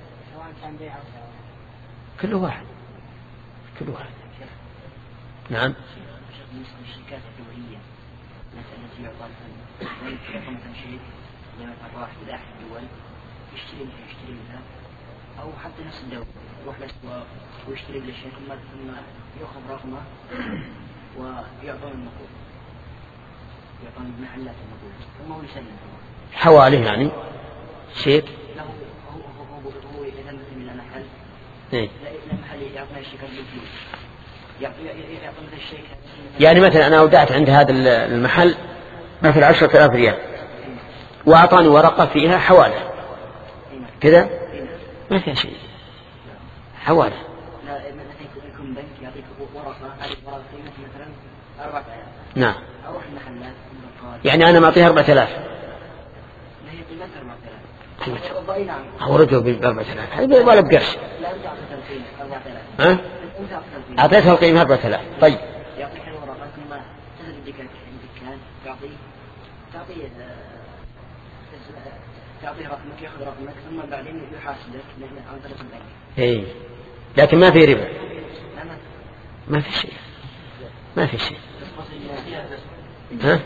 كل واحد كل واحد. نعم. الشركات الدولية التي يعطى مثلا مثلا شيء لما راح إلى أحد الدول يشتري منها يشتري منها أو حتى نفس الدولة يروح للسوق ويشتري بالشيء ثم ثم يأخذ رقمه ويعطون النقود، يعطون المحلات النقود ثم هو يسلم حواليه يعني شيء له هو هو هو إذا مثل من محل إيه؟ لا محل يعطينا الشيكات بالفلوس، يعطي يعطي مثل الشيك. يعني مثلا أنا أودعت عند هذا المحل مثل عشرة آلاف ريال وأعطاني ورقة فيها حوالة كذا ما فيها شيء، حوالة. لا مثلا يكون بنك يعطيك ورقة، هذه ورقة قيمة مثلا أربعة آلاف. نعم. أروح المحلات يعني أنا معطيها أربعة آلاف. لا هي قيمتها أربعة آلاف. أي نعم. هو رجل بأربعة آلاف هذا ولا بقرش. لا أنت أعطيتها القيمة أربعة آلاف. ها؟ أنت أعطيتها القيمة. أعطيتها القيمة أربعة آلاف. طيب. يعطيك الورقة ثم تذهب الدكان الدكان تعطي تعطي تعطيه رقمك يأخذ رقمك ثم بعدين يحاسبك عن طريق البنك. إيه لكن ما في ربا. ما في شيء ما في شيء. ها؟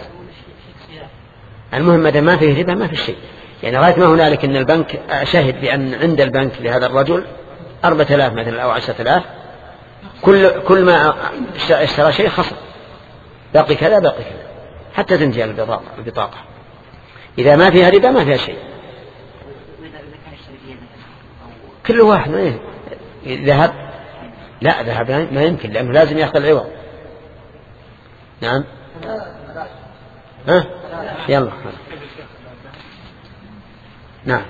المهم ماذا ما فيه ربا ما في شيء. يعني رأيت ما هنالك أن البنك شهد بأن عند البنك لهذا الرجل أربعة آلاف مثلا أو عشرة آلاف، كل كل ما اشترى شيء خصم باقي كذا باقي كذا حتى تنتهي البطاقة. إذا ما فيها ربا ما فيها شيء. كل واحد ما ذهب لا ذهب ما يمكن لأنه لازم يأخذ العوض. نعم ها يلا نعم.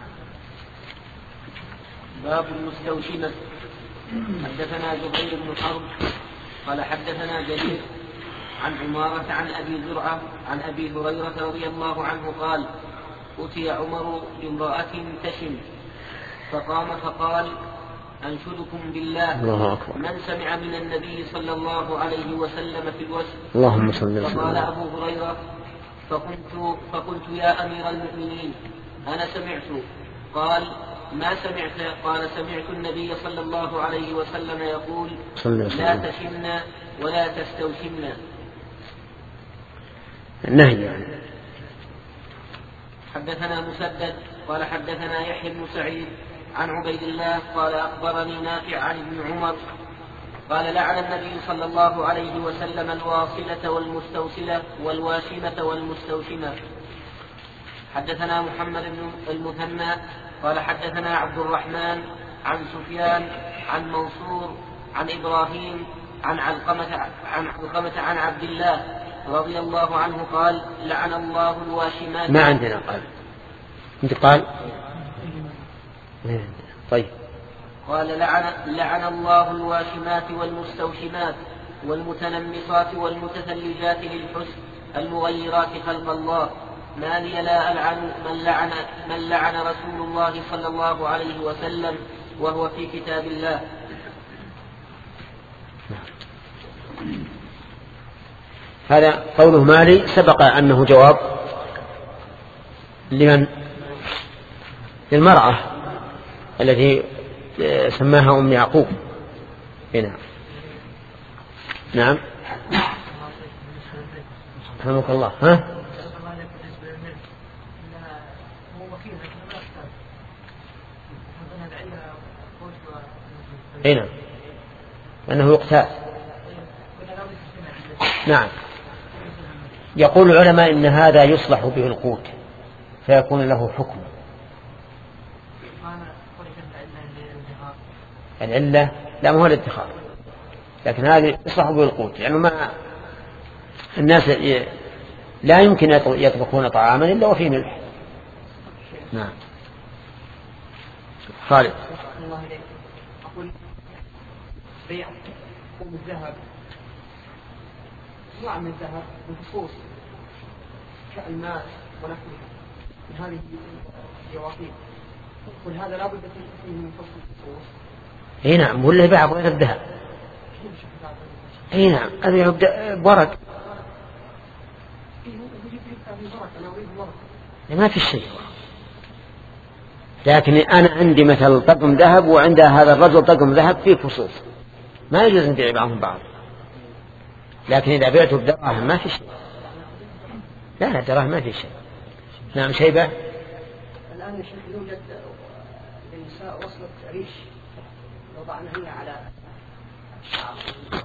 باب المستوشمة. حدثنا زهير بن حرب قال حدثنا جرير عن عمارة عن أبي زرعة عن أبي هريرة رضي الله عنه قال أتي عمر بامرأة تشم فقام فقال أنشدكم بالله من سمع من النبي صلى الله عليه وسلم في الوسط. اللهم صل وسلم. فقال أبو هريرة فقلت, فقلت يا أمير المؤمنين أنا سمعت. قال ما سمعت؟ قال سمعت النبي صلى الله عليه وسلم يقول لا تشمنا ولا تستوشمنا. النهي يعني. حدثنا مسدد قال حدثنا يحيى بن سعيد عن عبيد الله قال أخبرني نافع عن ابن عمر قال لعن النبي صلى الله عليه وسلم الواصلة والمستوصلة والواشمة والمستوشمة. حدثنا محمد بن المثنى قال حدثنا عبد الرحمن عن سفيان عن منصور عن إبراهيم عن علقمة عن علقمة عن عبد الله رضي الله عنه قال لعن الله الواشمات. ما عندنا قال انت قال طيب. قال لعن, لعن الله الواشمات والمستوشمات والمتنمصات والمتثلجات للحسن المغيرات خلق الله ما لي لا ألعن من لعن, من لعن رسول الله صلى الله عليه وسلم وهو في كتاب الله. هذا قوله مالي سبق أنه جواب لمن للمرأة التي سماها أم يعقوب. هنا نعم رحمك الله. ها هنا أنه يقتات. نعم يقول العلماء إن هذا يصلح به القوت فيكون له حكم. العلة لا مو الادخار لكن هذا يصلح به القوت يعني ما الناس لا يمكن يطبخون طعاما إلا وفيه ملح. نعم خالد. أقول بيع أم الذهب نوع من الذهب بخصوص كالماس ونحوها من هذه الجواهر قل هذا لا بد فيه من فصل الخصوص. اي نعم ولا يبيع غير الذهب. اي نعم ابيع بورق ما في شيء. لكن انا عندي مثل طقم ذهب وعند هذا الرجل طقم ذهب فيه فصوص ما يجوز نبيع بعضهم بعض. لكن اذا بعته بدراهم ما في شيء. لا لا دراهم ما في شيء. نعم شيبة. الان يا شيخ يوجد للنساء وصلة ريش وضعنا هي على الشعر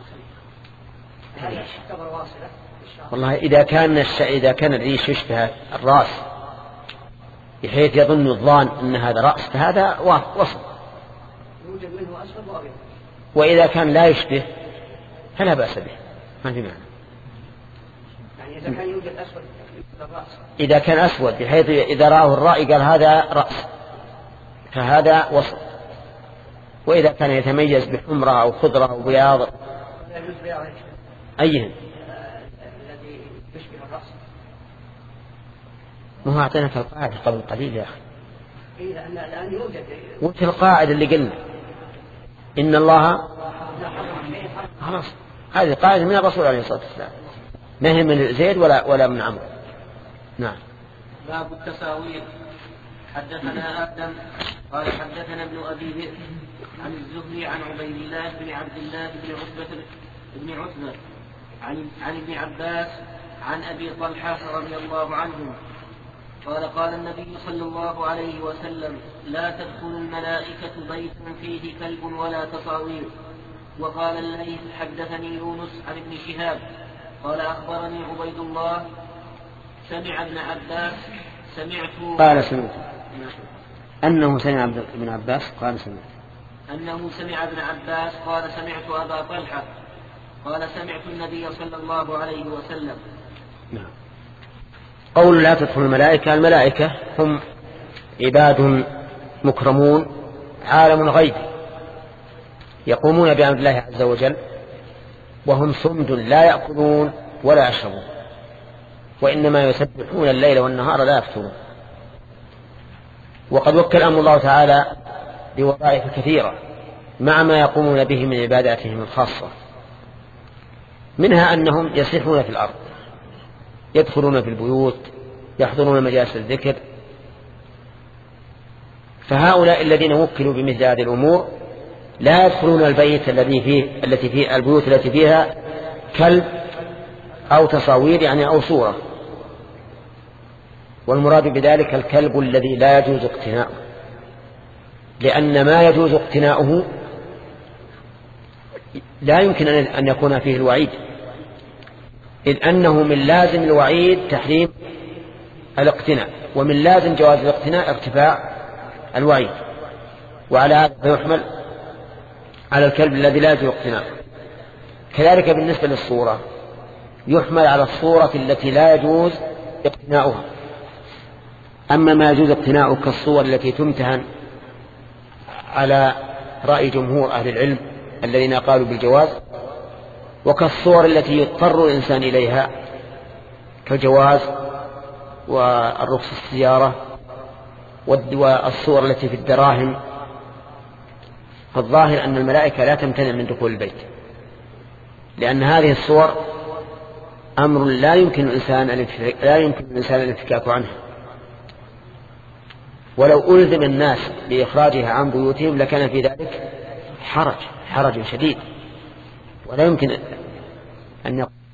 هل تعتبر واصلة؟ والله إذا كان الشيء إذا كان الريش يشبه الرأس بحيث يظن الظان أن هذا رأس فهذا وصل. يوجد منه أسود وأبيض. وإذا كان لا يشبه فلا بأس به ما في معنى. يعني إذا كان يوجد أسود الرأس إذا كان أسود بحيث إذا رآه الرائي قال هذا رأس فهذا وصل. وإذا كان يتميز بحمرة أو خضرة أو بياض أيهن الذي يشبه الرأس. ما هو أعطيناك القاعدة قبل قليل يا أخي. إيه لأن الآن يوجد وفي القاعدة اللي قلنا إن الله خلاص هذه قاعدة من الرسول عليه الصلاة والسلام ما هي من زيد ولا ولا من عمرو. نعم. باب التساوير. حدثنا آدم قال حدثنا ابن أبي ذئب عن الزهري عن عبيد الله بن عبد الله بن عتبة بن عتبة عن عن ابن عباس عن أبي طلحة رضي الله عنه قال قال النبي صلى الله عليه وسلم لا تدخل الملائكة بيتا فيه كلب ولا تصاوير. وقال الليث حدثني يونس عن ابن شهاب قال أخبرني عبيد الله سمع ابن عباس سمعت قال سمعت أنه سمع ابن عباس قال سمعت أنه سمع ابن عباس قال سمعت أبا طلحة قال سمعت النبي صلى الله عليه وسلم. نعم. قول لا تدخل الملائكة، الملائكة هم عباد مكرمون عالم غيب يقومون بأمر الله عز وجل، وهم صمد لا يأكلون ولا يشربون، وإنما يسبحون الليل والنهار لا يفترون. وقد وكل أمر الله تعالى بوظائف كثيرة مع ما يقومون به من عباداتهم الخاصة، منها أنهم يسيحون في الأرض، يدخلون في البيوت، يحضرون مجالس الذكر. فهؤلاء الذين وكلوا بمثل هذه الأمور لا يدخلون البيت الذي فيه التي فيه البيوت التي فيها كلب أو تصاوير يعني أو صورة، والمراد بذلك الكلب الذي لا يجوز اقتناؤه، لأن ما يجوز اقتناؤه لا يمكن أن يكون فيه الوعيد، إذ أنه من لازم الوعيد تحريم الاقتناء، ومن لازم جواز الاقتناء ارتفاع الوعيد، وعلى هذا يحمل على الكلب الذي لا يجوز اقتناءه. كذلك بالنسبة للصورة يحمل على الصورة التي لا يجوز اقتناؤها. أما ما يجوز اقتناؤه كالصور التي تمتهن على رأي جمهور أهل العلم الذين قالوا بالجواز، وكالصور التي يضطر الإنسان إليها كالجواز والرخص السيارة والصور التي في الدراهم، فالظاهر أن الملائكة لا تمتنع من دخول البيت، لأن هذه الصور أمر لا يمكن الإنسان لا يمكن الإنسان الانفكاك عنه، ولو ألزم الناس بإخراجها عن بيوتهم لكان في ذلك حرج حرج شديد، ولا يمكن أن يقول